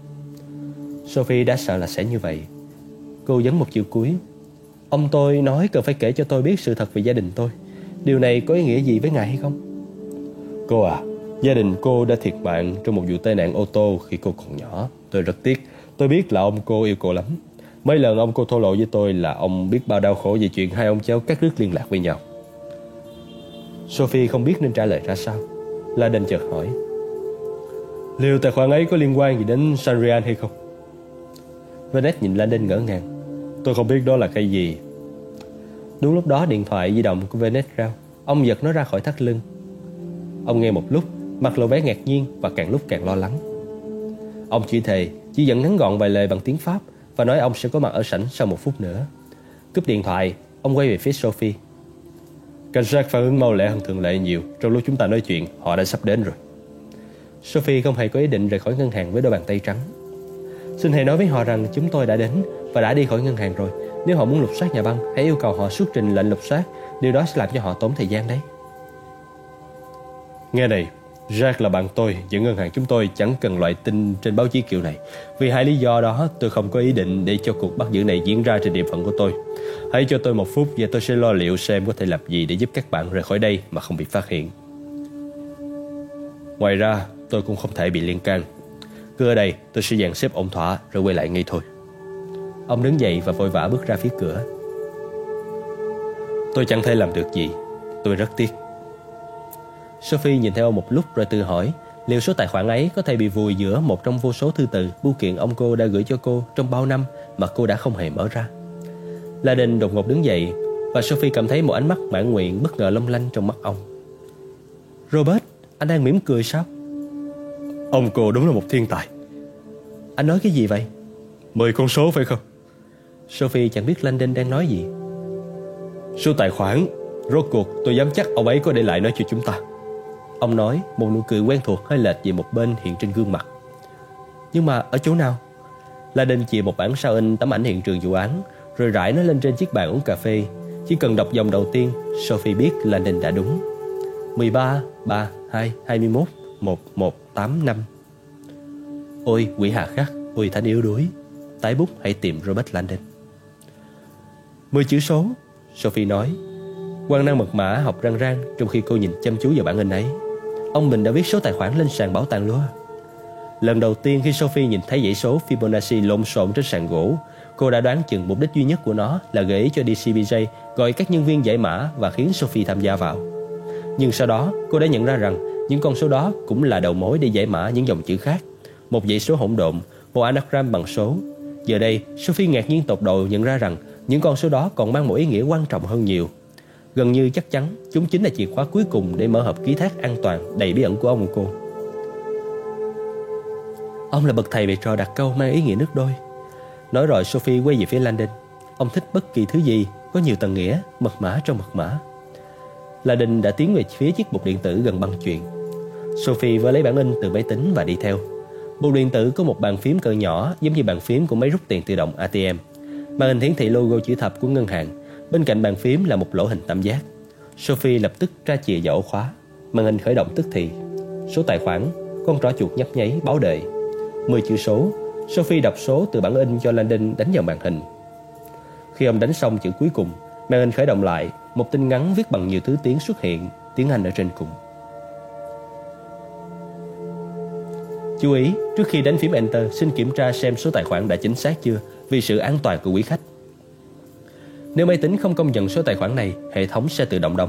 Sophie đã sợ là sẽ như vậy. Cô nhấn một chữ cuối. Ông tôi nói cần phải kể cho tôi biết sự thật về gia đình tôi. Điều này có ý nghĩa gì với ngài hay không? Cô à, gia đình cô đã thiệt mạng trong một vụ tai nạn ô tô khi cô còn nhỏ. Tôi rất tiếc. Tôi biết là ông cô yêu cô lắm. Mấy lần ông cô thổ lộ với tôi là ông biết bao đau khổ về chuyện hai ông cháu cắt đứt liên lạc với nhau. Sophie không biết nên trả lời ra sao. Laden chợt hỏi, liệu tài khoản ấy có liên quan gì đến Sanrian hay không? Venet nhìn Laden ngỡ ngàng. Tôi không biết đó là cái gì. Đúng lúc đó điện thoại di động của Venet reo. Ông giật nó ra khỏi thắt lưng. Ông nghe một lúc, mặt lộ vẻ ngạc nhiên và càng lúc càng lo lắng. Ông chỉ thề chỉ dẫn ngắn gọn vài lời bằng tiếng Pháp và nói ông sẽ có mặt ở sảnh sau 1 phút nữa. Cúp điện thoại, ông quay về phía Sophie. Cảnh sát phản ứng mau lẹ hơn thường lệ nhiều. Trong lúc chúng ta nói chuyện, họ đã sắp đến rồi. Sophie không hề có ý định rời khỏi ngân hàng với đôi bàn tay trắng. Xin hãy nói với họ rằng chúng tôi đã đến và đã đi khỏi ngân hàng rồi. Nếu họ muốn lục soát nhà băng, hãy yêu cầu họ xuất trình lệnh lục soát. Điều đó sẽ làm cho họ tốn thời gian đấy. Nghe này, Jack là bạn tôi và ngân hàng chúng tôi chẳng cần loại tin trên báo chí kiểu này. Vì hai lý do đó, tôi không có ý định để cho cuộc bắt giữ này diễn ra trên địa phận của tôi. Hãy cho tôi 1 phút và tôi sẽ lo liệu xem có thể làm gì để giúp các bạn rời khỏi đây mà không bị phát hiện. Ngoài ra, tôi cũng không thể bị liên can. Cứ ở đây, tôi sẽ dàn xếp ổn thỏa rồi quay lại ngay thôi. Ông đứng dậy và vội vã bước ra phía cửa. Tôi chẳng thể làm được gì. Tôi rất tiếc. Sophie nhìn theo ông một lúc rồi tự hỏi liệu số tài khoản ấy có thể bị vùi giữa một trong vô số thư từ, bưu kiện ông cô đã gửi cho cô trong bao năm mà cô đã không hề mở ra. Laden đột ngột đứng dậy và Sophie cảm thấy một ánh mắt mãn nguyện bất ngờ long lanh trong mắt ông. Robert, anh đang mỉm cười sao? Ông cô đúng là một thiên tài. Anh nói cái gì vậy? 10 con số phải không? Sophie chẳng biết Landon đang nói gì. Số tài khoản, rốt cuộc tôi dám chắc ông ấy có để lại nó cho chúng ta. Ông nói, một nụ cười quen thuộc hơi lệch về một bên hiện trên gương mặt. Nhưng mà ở chỗ nào? Landon chìa một bản sao in tấm ảnh hiện trường vụ án, rồi rải nó lên trên chiếc bàn uống cà phê. Chỉ cần đọc dòng đầu tiên, Sophie biết Landon đã đúng. 13, 3, 2, 21, 1, 1, 8, 5. Ôi quỷ hà khắc, ôi thánh yếu đuối. Tái bút hãy tìm Robert Landon. 10 chữ số, Sophie nói. Quang năng mật mã học răng rang trong khi cô nhìn chăm chú vào bản in ấy. Ông Bình đã viết số tài khoản lên sàn bảo tàng lúa. Lần đầu tiên khi Sophie nhìn thấy dãy số Fibonacci lộn xộn trên sàn gỗ, cô đã đoán chừng mục đích duy nhất của nó là gợi ý cho DCBJ gọi các nhân viên giải mã và khiến Sophie tham gia vào. Nhưng sau đó cô đã nhận ra rằng những con số đó cũng là đầu mối để giải mã những dòng chữ khác. Một dãy số hỗn độn, một anagram bằng số. Giờ đây Sophie ngạc nhiên tột độ nhận ra rằng những con số đó còn mang một ý nghĩa quan trọng hơn nhiều. Gần như chắc chắn chúng chính là chìa khóa cuối cùng để mở hộp ký thác an toàn đầy bí ẩn của ông cô. Ông là bậc thầy về trò đặt câu mang ý nghĩa nước đôi. Nói rồi Sophie quay về phía Landon. Ông thích bất kỳ thứ gì có nhiều tầng nghĩa, mật mã trong mật mã. Landon đã tiến về phía chiếc bục điện tử gần băng chuyền. Sophie vừa lấy bản in từ máy tính và đi theo. Bục điện tử có một bàn phím cỡ nhỏ giống như bàn phím của máy rút tiền tự động ATM. Màn hình hiển thị logo chữ thập của ngân hàng. Bên cạnh bàn phím là một lỗ hình tam giác. Sophie lập tức tra chìa vào ổ khóa. Màn hình khởi động tức thì. Số tài khoản, con trỏ chuột nhấp nháy báo đợi. 10 chữ số. Sophie đọc số từ bản in cho Landon đánh vào màn hình. Khi ông đánh xong chữ cuối cùng, Màn hình khởi động lại, một tin ngắn viết bằng nhiều thứ tiếng xuất hiện, tiếng Anh ở trên cùng. Chú ý, trước khi đánh phím Enter, xin kiểm tra xem số tài khoản đã chính xác chưa, vì sự an toàn của quý khách. Nếu máy tính không công nhận số tài khoản này, hệ thống sẽ tự động đóng.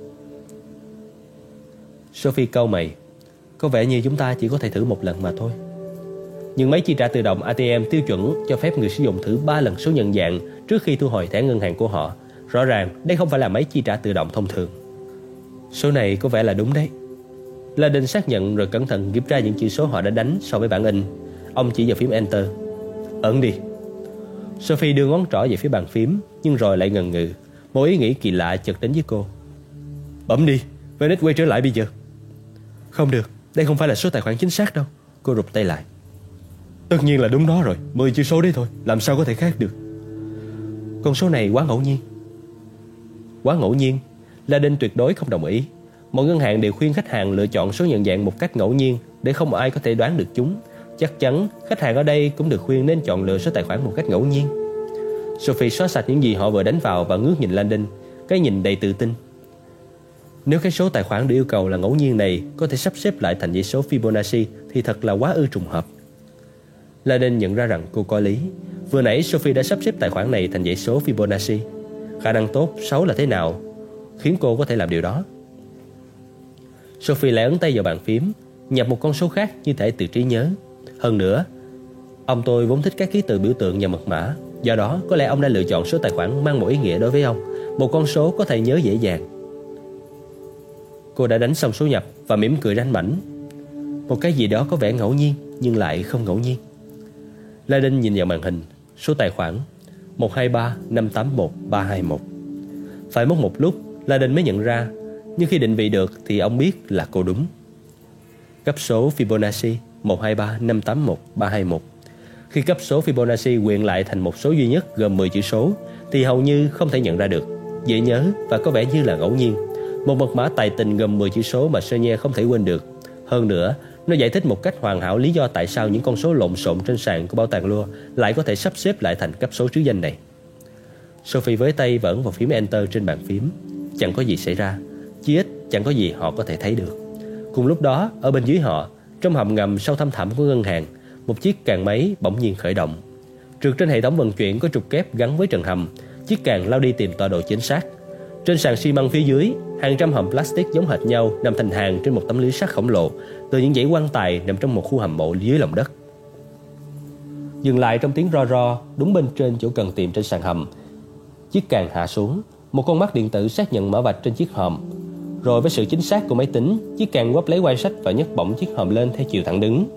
Sophie cau mày. Có vẻ như chúng ta chỉ có thể thử một lần mà thôi. Nhưng máy chi trả tự động ATM tiêu chuẩn cho phép người sử dụng thử 3 lần số nhận dạng trước khi thu hồi thẻ ngân hàng của họ. Rõ ràng, đây không phải là máy chi trả tự động thông thường. Số này có vẻ là đúng đấy. Landon xác nhận rồi cẩn thận kiểm tra những chữ số họ đã đánh so với bản in. Ông chỉ vào phím Enter. Ấn đi. Sophie đưa ngón trỏ về phía bàn phím, nhưng rồi lại ngần ngừ. Một ý nghĩ kỳ lạ chợt đến với cô. Bấm đi, Venice quay trở lại bây giờ. Không được, đây không phải là số tài khoản chính xác đâu. Cô rụt tay lại. Tất nhiên là đúng đó rồi, 10 chữ số đấy thôi, làm sao có thể khác được. Con số này quá ngẫu nhiên. Quá ngẫu nhiên? Landon tuyệt đối không đồng ý. Mọi ngân hàng đều khuyên khách hàng lựa chọn số nhận dạng một cách ngẫu nhiên để không ai có thể đoán được chúng. Chắc chắn khách hàng ở đây cũng được khuyên nên chọn lựa số tài khoản một cách ngẫu nhiên. Sophie xóa sạch những gì họ vừa đánh vào và ngước nhìn Landon, cái nhìn đầy tự tin. Nếu cái số tài khoản được yêu cầu là ngẫu nhiên này có thể sắp xếp lại thành dãy số Fibonacci thì thật là quá ư trùng hợp. Landon nhận ra rằng cô có lý. Vừa nãy Sophie đã sắp xếp tài khoản này thành dãy số Fibonacci. Khả năng tốt, xấu là thế nào khiến cô có thể làm điều đó? Sophie lại ấn tay vào bàn phím, nhập một con số khác như thể từ trí nhớ. Hơn nữa, ông tôi vốn thích các ký tự biểu tượng và mật mã. Do đó, có lẽ ông đã lựa chọn số tài khoản mang một ý nghĩa đối với ông, một con số có thể nhớ dễ dàng. Cô đã đánh xong số nhập và mỉm cười ranh mãnh. Một cái gì đó có vẻ ngẫu nhiên nhưng lại không ngẫu nhiên. Landon nhìn vào màn hình, số tài khoản 123581321. Phải mất một lúc, Landon mới nhận ra, nhưng khi định vị được thì ông biết là cô đúng. Cấp số Fibonacci 123581321. Khi cấp số Fibonacci quyện lại thành một số duy nhất gồm 10 chữ số thì hầu như không thể nhận ra được, dễ nhớ và có vẻ như là ngẫu nhiên. Một mật mã tài tình gồm 10 chữ số mà Sonia không thể quên được. Hơn nữa, nó giải thích một cách hoàn hảo lý do tại sao những con số lộn xộn trên sàn của bảo tàng Louvre lại có thể sắp xếp lại thành cấp số trứ danh này. Sophie với tay và ấn vào phím Enter trên bàn phím. Chẳng có gì xảy ra, chí ít chẳng có gì họ có thể thấy được. Cùng lúc đó, ở bên dưới họ, trong hầm ngầm sâu thăm thẳm của ngân hàng, một chiếc càng máy bỗng nhiên khởi động. Trượt trên hệ thống vận chuyển có trục kép gắn với trần hầm, chiếc càng lao đi tìm tọa độ chính xác. Trên sàn xi măng phía dưới, hàng trăm hầm plastic giống hệt nhau nằm thành hàng trên một tấm lưới sắt khổng lồ, từ những dãy quan tài nằm trong một khu hầm mộ dưới lòng đất. Dừng lại trong tiếng ro ro, đúng bên trên chỗ cần tìm trên sàn hầm. Chiếc càng hạ xuống, một con mắt điện tử xác nhận mã vạch trên chiếc hòm. Rồi với sự chính xác của máy tính, chiếc càng quắp lấy quai sách và nhấc bổng chiếc hòm lên theo chiều thẳng đứng.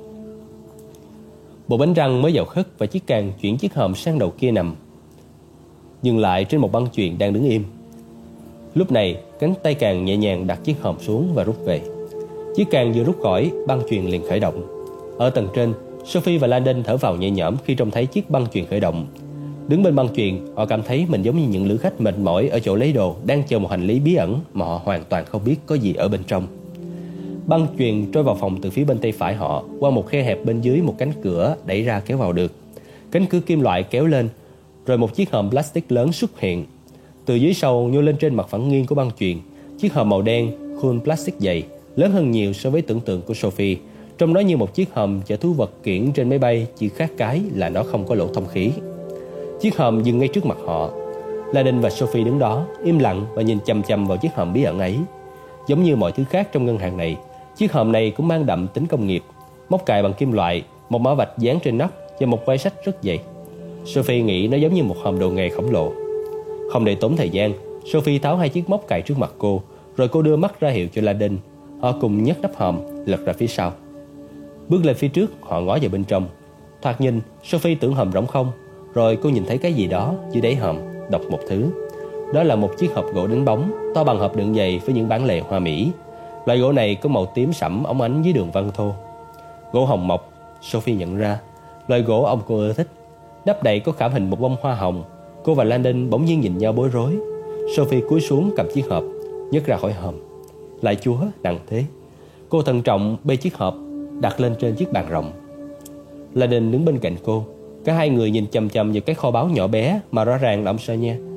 Bộ bánh răng mới vào khất và chiếc càng chuyển chiếc hòm sang đầu kia nằm. Dừng lại trên một băng chuyền đang đứng im. Lúc này, cánh tay càng nhẹ nhàng đặt chiếc hòm xuống và rút về. Chiếc càng vừa rút khỏi, băng chuyền liền khởi động. Ở tầng trên, Sophie và Landon thở vào nhẹ nhõm khi trông thấy chiếc băng chuyền khởi động. Đứng bên băng chuyền, họ cảm thấy mình giống như những lữ khách mệt mỏi ở chỗ lấy đồ đang chờ một hành lý bí ẩn mà họ hoàn toàn không biết có gì ở bên trong. Băng chuyền trôi vào phòng từ phía bên tay phải họ, qua một khe hẹp bên dưới một cánh cửa đẩy ra kéo vào được. Cánh cửa kim loại kéo lên, rồi một chiếc hòm plastic lớn xuất hiện. Từ dưới sâu nhô lên trên mặt phẳng nghiêng của băng chuyền, chiếc hòm màu đen, khuôn plastic dày, lớn hơn nhiều so với tưởng tượng của Sophie. Trông nó như một chiếc hòm chở thú vật kiển trên máy bay, chỉ khác cái là nó không có lỗ thông khí. Chiếc hòm dừng ngay trước mặt họ. Landon và Sophie đứng đó, im lặng và nhìn chằm chằm vào chiếc hòm bí ẩn ấy. Giống như mọi thứ khác trong ngân hàng này, chiếc hòm này cũng mang đậm tính công nghiệp. Móc cài bằng kim loại, một mã vạch dán trên nắp và một quai sách rất dày. Sophie nghĩ nó giống như một hòm đồ nghề khổng lồ. Không để tốn thời gian, Sophie tháo hai chiếc móc cài trước mặt cô, rồi cô đưa mắt ra hiệu cho Landon. Họ cùng nhấc nắp hòm, lật ra phía sau. Bước lên phía trước, họ ngó vào bên trong. Thoạt nhìn, Sophie tưởng hòm rỗng không, rồi cô nhìn thấy cái gì đó dưới đáy hòm, đọc một thứ. Đó là một chiếc hộp gỗ đánh bóng, to bằng hộp đựng giày với những bản lề hoa mỹ. Loại gỗ này có màu tím sẫm óng ánh với đường vân thô. Gỗ hồng mộc, Sophie nhận ra, loại gỗ ông cô ưa thích. Nắp đậy có khảm hình một bông hoa hồng. Cô và Landon bỗng nhiên nhìn nhau bối rối. Sophie cúi xuống cầm chiếc hộp, nhấc ra khỏi hòm. Lại Chúa, nặng thế. Cô thận trọng bê chiếc hộp, đặt lên trên chiếc bàn rộng. Landon đứng bên cạnh cô. Cả hai người nhìn chằm chằm vào cái kho báu nhỏ bé mà rõ ràng là ông Sonia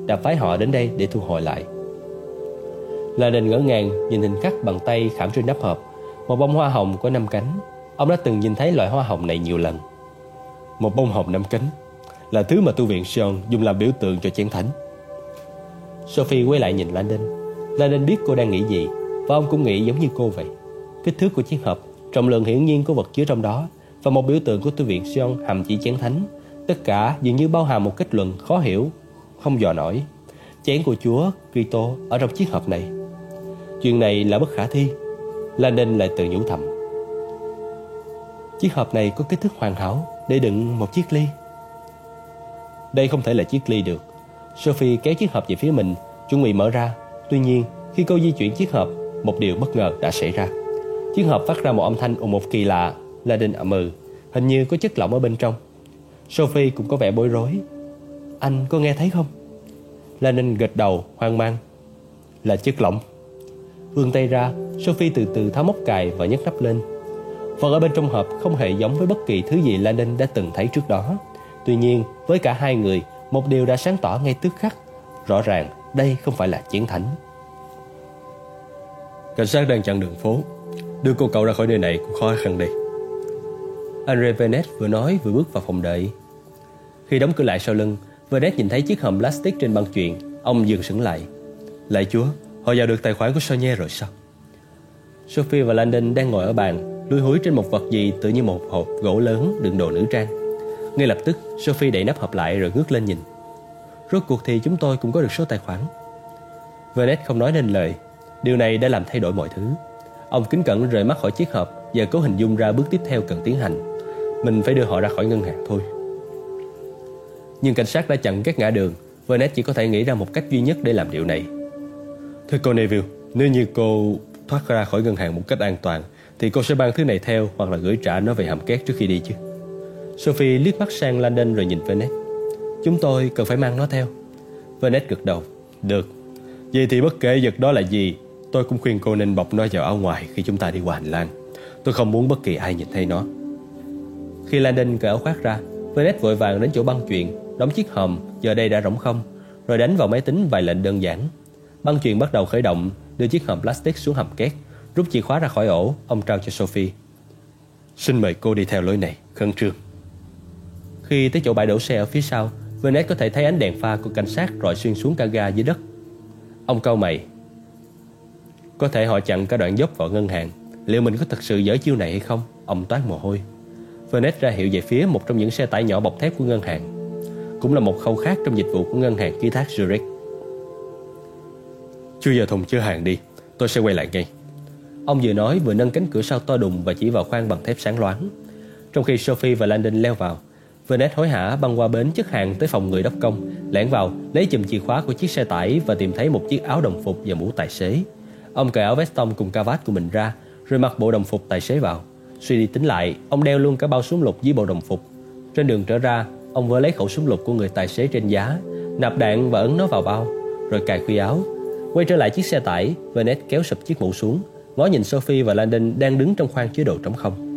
đã phái họ đến đây để thu hồi lại. Landon ngỡ ngàng nhìn hình khắc bằng tay khảm trên nắp hộp, một bông hoa hồng có 5 cánh. Ông đã từng nhìn thấy loại hoa hồng này nhiều lần. Một bông hồng 5 cánh là thứ mà tu viện Sion dùng làm biểu tượng cho chén thánh. Sophie quay lại nhìn Landon. Landon biết cô đang nghĩ gì, và ông cũng nghĩ giống như cô vậy. Kích thước của chiếc hộp, trọng lượng hiển nhiên của vật chứa trong đó, và một biểu tượng của tu viện Sion hàm chỉ chén thánh, tất cả dường như bao hàm một kết luận khó hiểu, không dò nổi. Chén của Chúa Kitô ở trong chiếc hộp này. Chuyện này là bất khả thi. Landon lại tự nhủ thầm. Chiếc hộp này có kích thước hoàn hảo để đựng một chiếc ly. Đây không thể là chiếc ly được. Sophie kéo chiếc hộp về phía mình, chuẩn bị mở ra. Tuy nhiên, khi cô di chuyển chiếc hộp, một điều bất ngờ đã xảy ra. Chiếc hộp phát ra một âm thanh ồn một kỳ lạ. Landon ậm ừ, hình như có chất lỏng ở bên trong. Sophie cũng có vẻ bối rối. Anh có nghe thấy không? Landon gật đầu hoang mang. Là chất lỏng. Vươn tay ra, Sophie từ từ tháo móc cài và nhấc nắp lên. Phần ở bên trong hộp không hề giống với bất kỳ thứ gì Landon đã từng thấy trước đó. Tuy nhiên, với cả hai người, một điều đã sáng tỏ ngay tức khắc. Rõ ràng, đây không phải là chén thánh. Cảnh sát đang chặn đường phố. Đưa cô cậu ra khỏi nơi này cũng khó khăn đi. Andre Vernet vừa nói vừa bước vào phòng đợi. Khi đóng cửa lại sau lưng, Vernet nhìn thấy chiếc hòm plastic trên băng chuyền. Ông dừng sững lại. Lạy Chúa, họ vào được tài khoản của Sonia rồi sao? Sophie và Landon đang ngồi ở bàn, lúi húi trên một vật gì tự như một hộp gỗ lớn đựng đồ nữ trang. Ngay lập tức, Sophie đậy nắp hộp lại rồi ngước lên nhìn. Rốt cuộc thì chúng tôi cũng có được số tài khoản. Vernet không nói nên lời. Điều này đã làm thay đổi mọi thứ. Ông kính cẩn rời mắt khỏi chiếc hộp và cố hình dung ra bước tiếp theo cần tiến hành. Mình phải đưa họ ra khỏi ngân hàng thôi. Nhưng cảnh sát đã chặn các ngã đường. Vernet chỉ có thể nghĩ ra một cách duy nhất để làm điều này. Thưa cô Neville, nếu như cô thoát ra khỏi ngân hàng một cách an toàn thì cô sẽ mang thứ này theo hoặc là gửi trả nó về hầm két trước khi đi chứ? Sophie liếc mắt sang Landon rồi nhìn Vernet. Chúng tôi cần phải mang nó theo. Vernet gật đầu. Được. Vậy thì bất kể vật đó là gì, tôi cũng khuyên cô nên bọc nó vào áo ngoài khi chúng ta đi qua hành lang. Tôi không muốn bất kỳ ai nhìn thấy nó. Khi Landon cởi áo khoác ra, Vernet vội vàng đến chỗ băng chuyền, đóng chiếc hòm giờ đây đã rỗng không, rồi đánh vào máy tính vài lệnh đơn giản. Băng chuyền bắt đầu khởi động, đưa chiếc hòm plastic xuống hầm két, rút chìa khóa ra khỏi ổ. Ông trao cho Sophie. Xin mời cô đi theo lối này, khẩn trương. Khi tới chỗ bãi đổ xe ở phía sau, Vernet có thể thấy ánh đèn pha của cảnh sát rọi xuyên xuống cả ga dưới đất. Ông cau mày. Có thể họ chặn cả đoạn dốc vào ngân hàng. Liệu mình có thật sự dở chiêu này hay không? Ông toát mồ hôi. Vernet ra hiệu về phía một trong những xe tải nhỏ bọc thép của ngân hàng. Cũng là một khâu khác trong dịch vụ của ngân hàng ký thác Zurich. Chưa giờ thùng chứa hàng đi, tôi sẽ quay lại ngay. Ông vừa nói vừa nâng cánh cửa sau to đùng và chỉ vào khoang bằng thép sáng loáng. Trong khi Sophie và Landon leo vào, Vernet hối hả băng qua bến chất hàng tới phòng người đốc công, lẻn vào lấy chùm chìa khóa của chiếc xe tải và tìm thấy một chiếc áo đồng phục và mũ tài xế. Ông cởi áo veston cùng cravat của mình ra, rồi mặc bộ đồng phục tài xế vào. Suy đi tính lại, ông đeo luôn cả bao súng lục dưới bộ đồng phục. Trên đường trở ra, ông vừa lấy khẩu súng lục của người tài xế trên giá, nạp đạn và ấn nó vào bao, rồi cài khuy áo. Quay trở lại chiếc xe tải, Vernet kéo sụp chiếc mũ xuống, ngó nhìn Sophie và Landon đang đứng trong khoang chứa đồ trống không.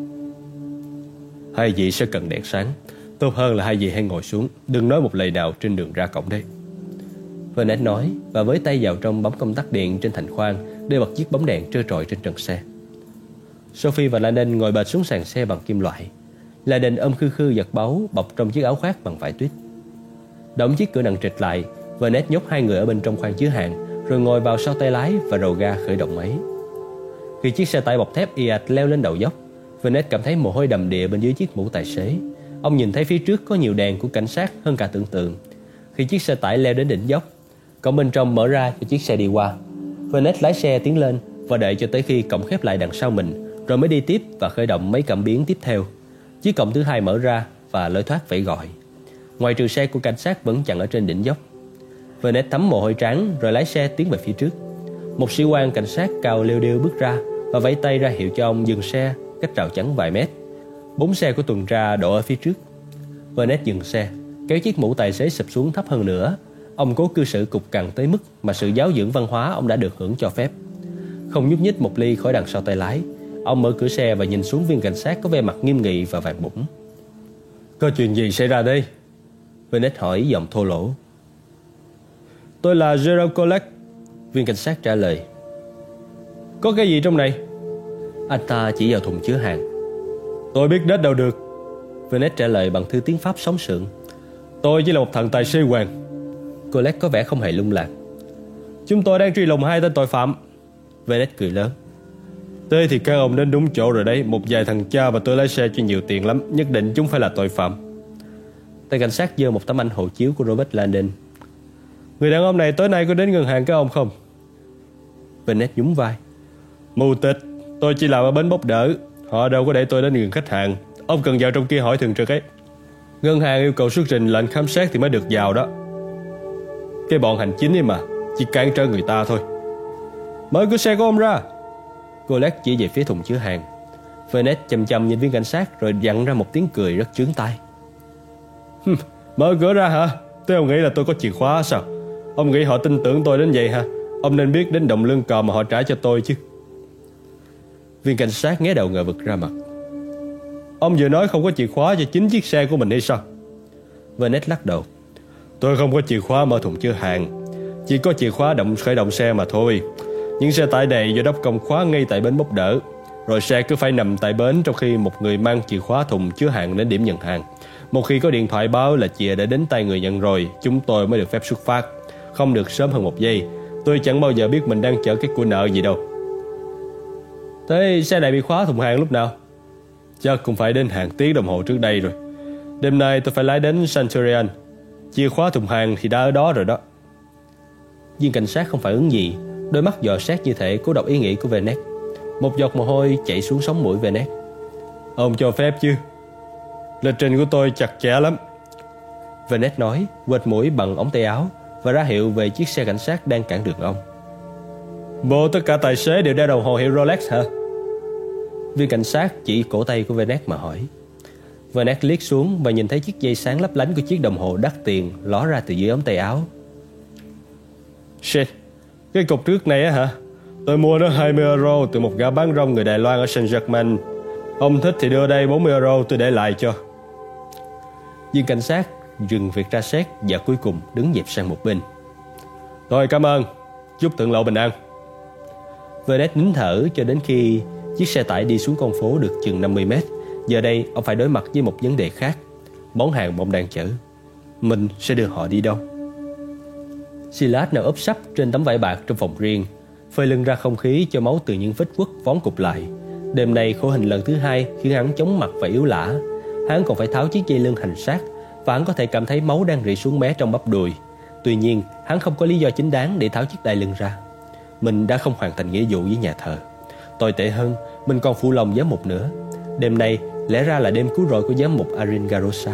Hai vị sẽ cần đèn sáng. Tốt hơn là hai vị hãy ngồi xuống, đừng nói một lời nào trên đường ra cổng đấy. Vernet nói và với tay vào trong bấm công tắc điện trên thành khoang để bật chiếc bóng đèn trơ trọi trên trần xe. Sophie và Landon ngồi bệt xuống sàn xe bằng kim loại. Landon ôm khư khư vật báu bọc trong chiếc áo khoác bằng vải tuyết. Đóng chiếc cửa nặng trịch lại, Vernet nhốt hai người ở bên trong khoang chứa hàng, rồi ngồi vào sau tay lái và rồ ga khởi động máy. Khi chiếc xe tải bọc thép ì ạch leo lên đầu dốc, Vernet cảm thấy mồ hôi đầm đìa bên dưới chiếc mũ tài xế. Ông nhìn thấy phía trước có nhiều đèn của cảnh sát hơn cả tưởng tượng. Khi chiếc xe tải leo đến đỉnh dốc, cổng bên trong mở ra cho chiếc xe đi qua. Vernet lái xe tiến lên và đợi cho tới khi cổng khép lại đằng sau mình, rồi mới đi tiếp và khởi động mấy cảm biến tiếp theo. Chiếc cổng thứ hai mở ra và lối thoát vẫy gọi. Ngoài trừ xe của cảnh sát vẫn chặn ở trên đỉnh dốc. Vernet thấm mồ hôi trán rồi lái xe tiến về phía trước. Một sĩ quan cảnh sát cao lêu đêu bước ra và vẫy tay ra hiệu cho ông dừng xe cách rào chắn vài mét. 4 xe của tuần tra đổ ở phía trước. Vernet dừng xe, kéo chiếc mũ tài xế sụp xuống thấp hơn nữa. Ông cố cư xử cục cằn tới mức mà sự giáo dưỡng văn hóa ông đã được hưởng cho phép. Không nhúc nhích một ly khỏi đằng sau tay lái, ông mở cửa xe và nhìn xuống viên cảnh sát có vẻ mặt nghiêm nghị và vàng bủng. Có chuyện gì xảy ra đây? Vernet hỏi giọng thô lỗ. Tôi là Gerald Collect, viên cảnh sát trả lời. Có cái gì trong này? Anh ta chỉ vào thùng chứa hàng. Tôi biết đến đâu được, Venet trả lời bằng thứ tiếng Pháp sóng sượng. Tôi chỉ là một thằng tài xế hoàng. Collect có vẻ không hề lung lạc. Chúng tôi đang truy lùng 2 tên tội phạm. Venet cười lớn. Thế thì các ông đến đúng chỗ rồi đấy. Một vài thằng cha và tôi lái xe cho nhiều tiền lắm. Nhất định chúng phải là tội phạm. Tay cảnh sát giơ một tấm ảnh hộ chiếu của Robert Landon. Người đàn ông này tối nay có đến ngân hàng các ông không? Venet nhún vai. Mù tịch, tôi chỉ làm ở bến bốc đỡ. Họ đâu có để tôi đến gần khách hàng. Ông cần vào trong kia hỏi thường trực ấy. Ngân hàng yêu cầu xuất trình lệnh khám xét thì mới được vào đó. Cái bọn hành chính ấy mà, chỉ cản trở người ta thôi. Mở cửa xe của ông ra. Collect chỉ về phía thùng chứa hàng. Venet chăm chăm nhìn viên cảnh sát rồi vặn ra một tiếng cười rất chướng tai. Mở cửa ra hả? Thế ông nghĩ là tôi có chìa khóa sao? Ông nghĩ họ tin tưởng tôi đến vậy hả? Ông nên biết đến đồng lương cò mà họ trả cho tôi chứ. Viên cảnh sát nghé đầu ngờ vực ra mặt. Ông vừa nói không có chìa khóa cho chính chiếc xe của mình hay sao? Venet lắc đầu. Tôi không có chìa khóa mở thùng chứa hàng. Chỉ có chìa khóa khởi động xe mà thôi. Những xe tải này do đốc công khóa ngay tại bến bốc đỡ. Rồi xe cứ phải nằm tại bến trong khi một người mang chìa khóa thùng chứa hàng đến điểm nhận hàng. Một khi có điện thoại báo là chìa đã đến tay người nhận rồi, chúng tôi mới được phép xuất phát. Không được sớm hơn 1 giây. Tôi chẳng bao giờ biết mình đang chở cái của nợ gì đâu. Thế xe này bị khóa thùng hàng lúc nào? Chắc cũng phải đến hàng tiếng đồng hồ trước đây rồi. Đêm nay tôi phải lái đến Centurion. Chìa khóa thùng hàng thì đã ở đó rồi đó. Viên cảnh sát không phản ứng gì. Đôi mắt dò xét như thể cố đọc ý nghĩ của Venet. Một giọt mồ hôi chảy xuống sống mũi Venet. Ông cho phép chứ? Lịch trình của tôi chặt chẽ lắm, Venet nói, quệt mũi bằng ống tay áo và ra hiệu về chiếc xe cảnh sát đang cản đường ông. Bộ tất cả tài xế đều đeo đồng hồ hiệu Rolex hả? Viên cảnh sát chỉ cổ tay của Venet mà hỏi. Venet liếc xuống và nhìn thấy chiếc dây sáng lấp lánh của chiếc đồng hồ đắt tiền ló ra từ dưới ống tay áo. Shit, cái cục trước này á hả? Tôi mua nó 20 euro từ một gã bán rong người Đài Loan ở Saint-Germain. Ông thích thì đưa đây 40 euro tôi để lại cho. Viên cảnh sát dừng việc tra xét và cuối cùng đứng dẹp sang một bên. Tôi cảm ơn, chúc thượng lộ bình an. Venet nín thở cho đến khi chiếc xe tải đi xuống con phố được chừng 50 mét. Giờ đây ông phải đối mặt với một vấn đề khác. Món hàng mà ông đang chở, mình sẽ đưa họ đi đâu? Silas nằm úp sấp trên tấm vải bạc trong phòng riêng, phơi lưng ra không khí cho máu từ những vết quất vón cục lại. Đêm nay khổ hình lần thứ 2 khiến hắn chóng mặt và yếu lả. Hắn còn phải tháo chiếc dây lưng hành xác và hắn có thể cảm thấy máu đang rỉ xuống mé trong bắp đùi. Tuy nhiên hắn không có lý do chính đáng để tháo chiếc đai lưng ra. Mình đã không hoàn thành nghĩa vụ với nhà thờ. Tồi tệ hơn, mình còn phụ lòng giám mục nữa. Đêm nay lẽ ra là đêm cứu rỗi của giám mục Aringarosa.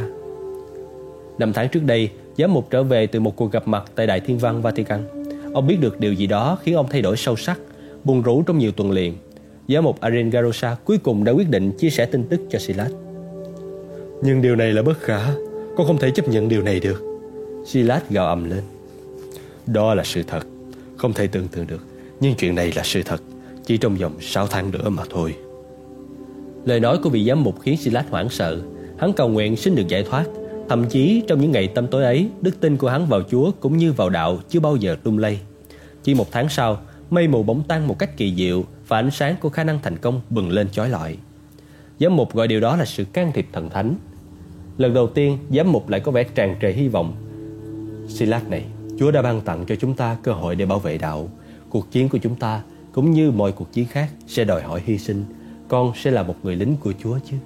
5 tháng trước đây, giám mục trở về từ một cuộc gặp mặt tại Đại Thiên Văn Vatican. Ông biết được điều gì đó khiến ông thay đổi sâu sắc, buồn rũ trong nhiều tuần liền. Giám mục Aringarosa cuối cùng đã quyết định chia sẻ tin tức cho Silas. Nhưng điều này là bất khả, con không thể chấp nhận điều này được. Silas gào ầm lên. Đó là sự thật, không thể tưởng tượng được. Nhưng chuyện này là sự thật, chỉ trong vòng 6 tháng nữa mà thôi. Lời nói của vị giám mục khiến Silas hoảng sợ. Hắn cầu nguyện xin được giải thoát. Thậm chí trong những ngày tăm tối ấy, đức tin của hắn vào Chúa cũng như vào đạo chưa bao giờ lung lay. Chỉ 1 tháng sau, mây mù bỗng tan một cách kỳ diệu và ánh sáng của khả năng thành công bừng lên chói lọi. Giám mục gọi điều đó là sự can thiệp thần thánh. Lần đầu tiên, giám mục lại có vẻ tràn trề hy vọng. Silas này, Chúa đã ban tặng cho chúng ta cơ hội để bảo vệ đạo. Cuộc chiến của chúng ta, cũng như mọi cuộc chiến khác, sẽ đòi hỏi hy sinh. Con sẽ là một người lính của Chúa chứ?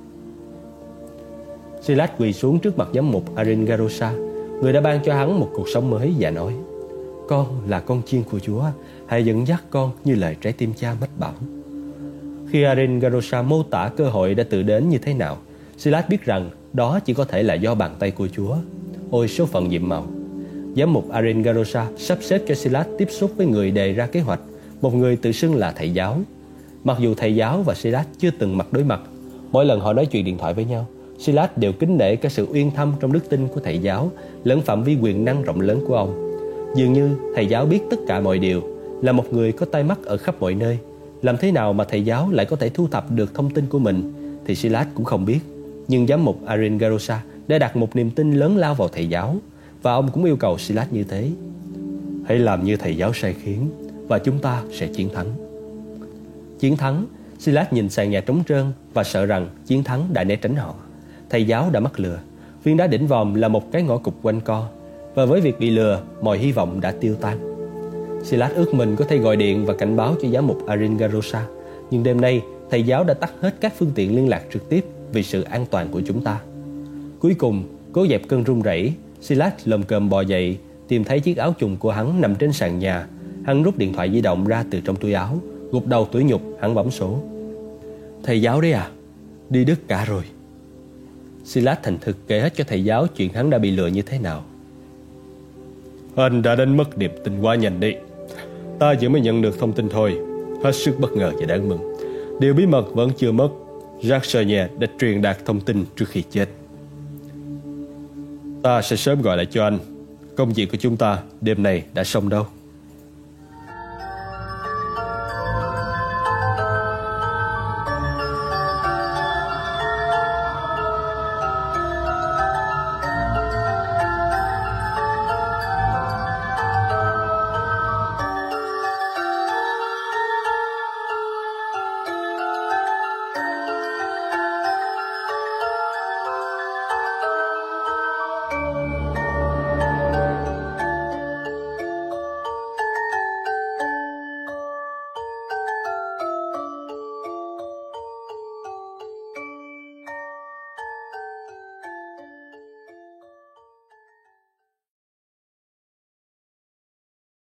Silas quỳ xuống trước mặt giám mục Aringarosa, người đã ban cho hắn một cuộc sống mới, và nói: Con là con chiên của Chúa, hãy dẫn dắt con như lời trái tim cha mách bảo. Khi Aringarosa mô tả cơ hội đã tự đến như thế nào, Silas biết rằng đó chỉ có thể là do bàn tay của Chúa. Ôi số phận nhiệm màu! Giám mục Aringarosa sắp xếp cho Silas tiếp xúc với người đề ra kế hoạch, một người tự xưng là thầy giáo. Mặc dù thầy giáo và Silas chưa từng mặt đối mặt, mỗi lần họ nói chuyện điện thoại với nhau, Silas đều kính nể cả sự uyên thâm trong đức tin của thầy giáo lẫn phạm vi quyền năng rộng lớn của ông. Dường như thầy giáo biết tất cả mọi điều, là một người có tai mắt ở khắp mọi nơi. Làm thế nào mà thầy giáo lại có thể thu thập được thông tin của mình thì Silas cũng không biết. Nhưng giám mục Aringarosa đã đặt một niềm tin lớn lao vào thầy giáo, và ông cũng yêu cầu Silas như thế. Hãy làm như thầy giáo sai khiến và chúng ta sẽ chiến thắng. Chiến thắng? Silas nhìn sàn nhà trống trơn và sợ rằng chiến thắng đã né tránh họ. Thầy giáo đã mắc lừa. Viên đá đỉnh vòm là một cái ngõ cụt quanh co, và với việc bị lừa, mọi hy vọng đã tiêu tan. Silas ước mình có thể gọi điện và cảnh báo cho giám mục Aringarosa, nhưng đêm nay thầy giáo đã tắt hết các phương tiện liên lạc trực tiếp vì sự an toàn của chúng ta. Cuối cùng, cố dẹp cơn run rẩy, Silas lồm cồm bò dậy, tìm thấy chiếc áo chùng của hắn nằm trên sàn nhà. Hắn rút điện thoại di động ra từ trong túi áo, gục đầu tủi nhục, hắn bấm số. Thầy giáo đấy à? Đi Đức cả rồi. Silas thành thực kể hết cho thầy giáo chuyện hắn đã bị lừa như thế nào. Anh đã đánh mất niềm tin quá nhanh đi. Ta chỉ mới nhận được thông tin thôi, hết sức bất ngờ và đáng mừng. Điều bí mật vẫn chưa mất. Jacques Chenier đã truyền đạt thông tin trước khi chết. Ta sẽ sớm gọi lại cho anh. Công việc của chúng ta đêm nay đã xong đâu.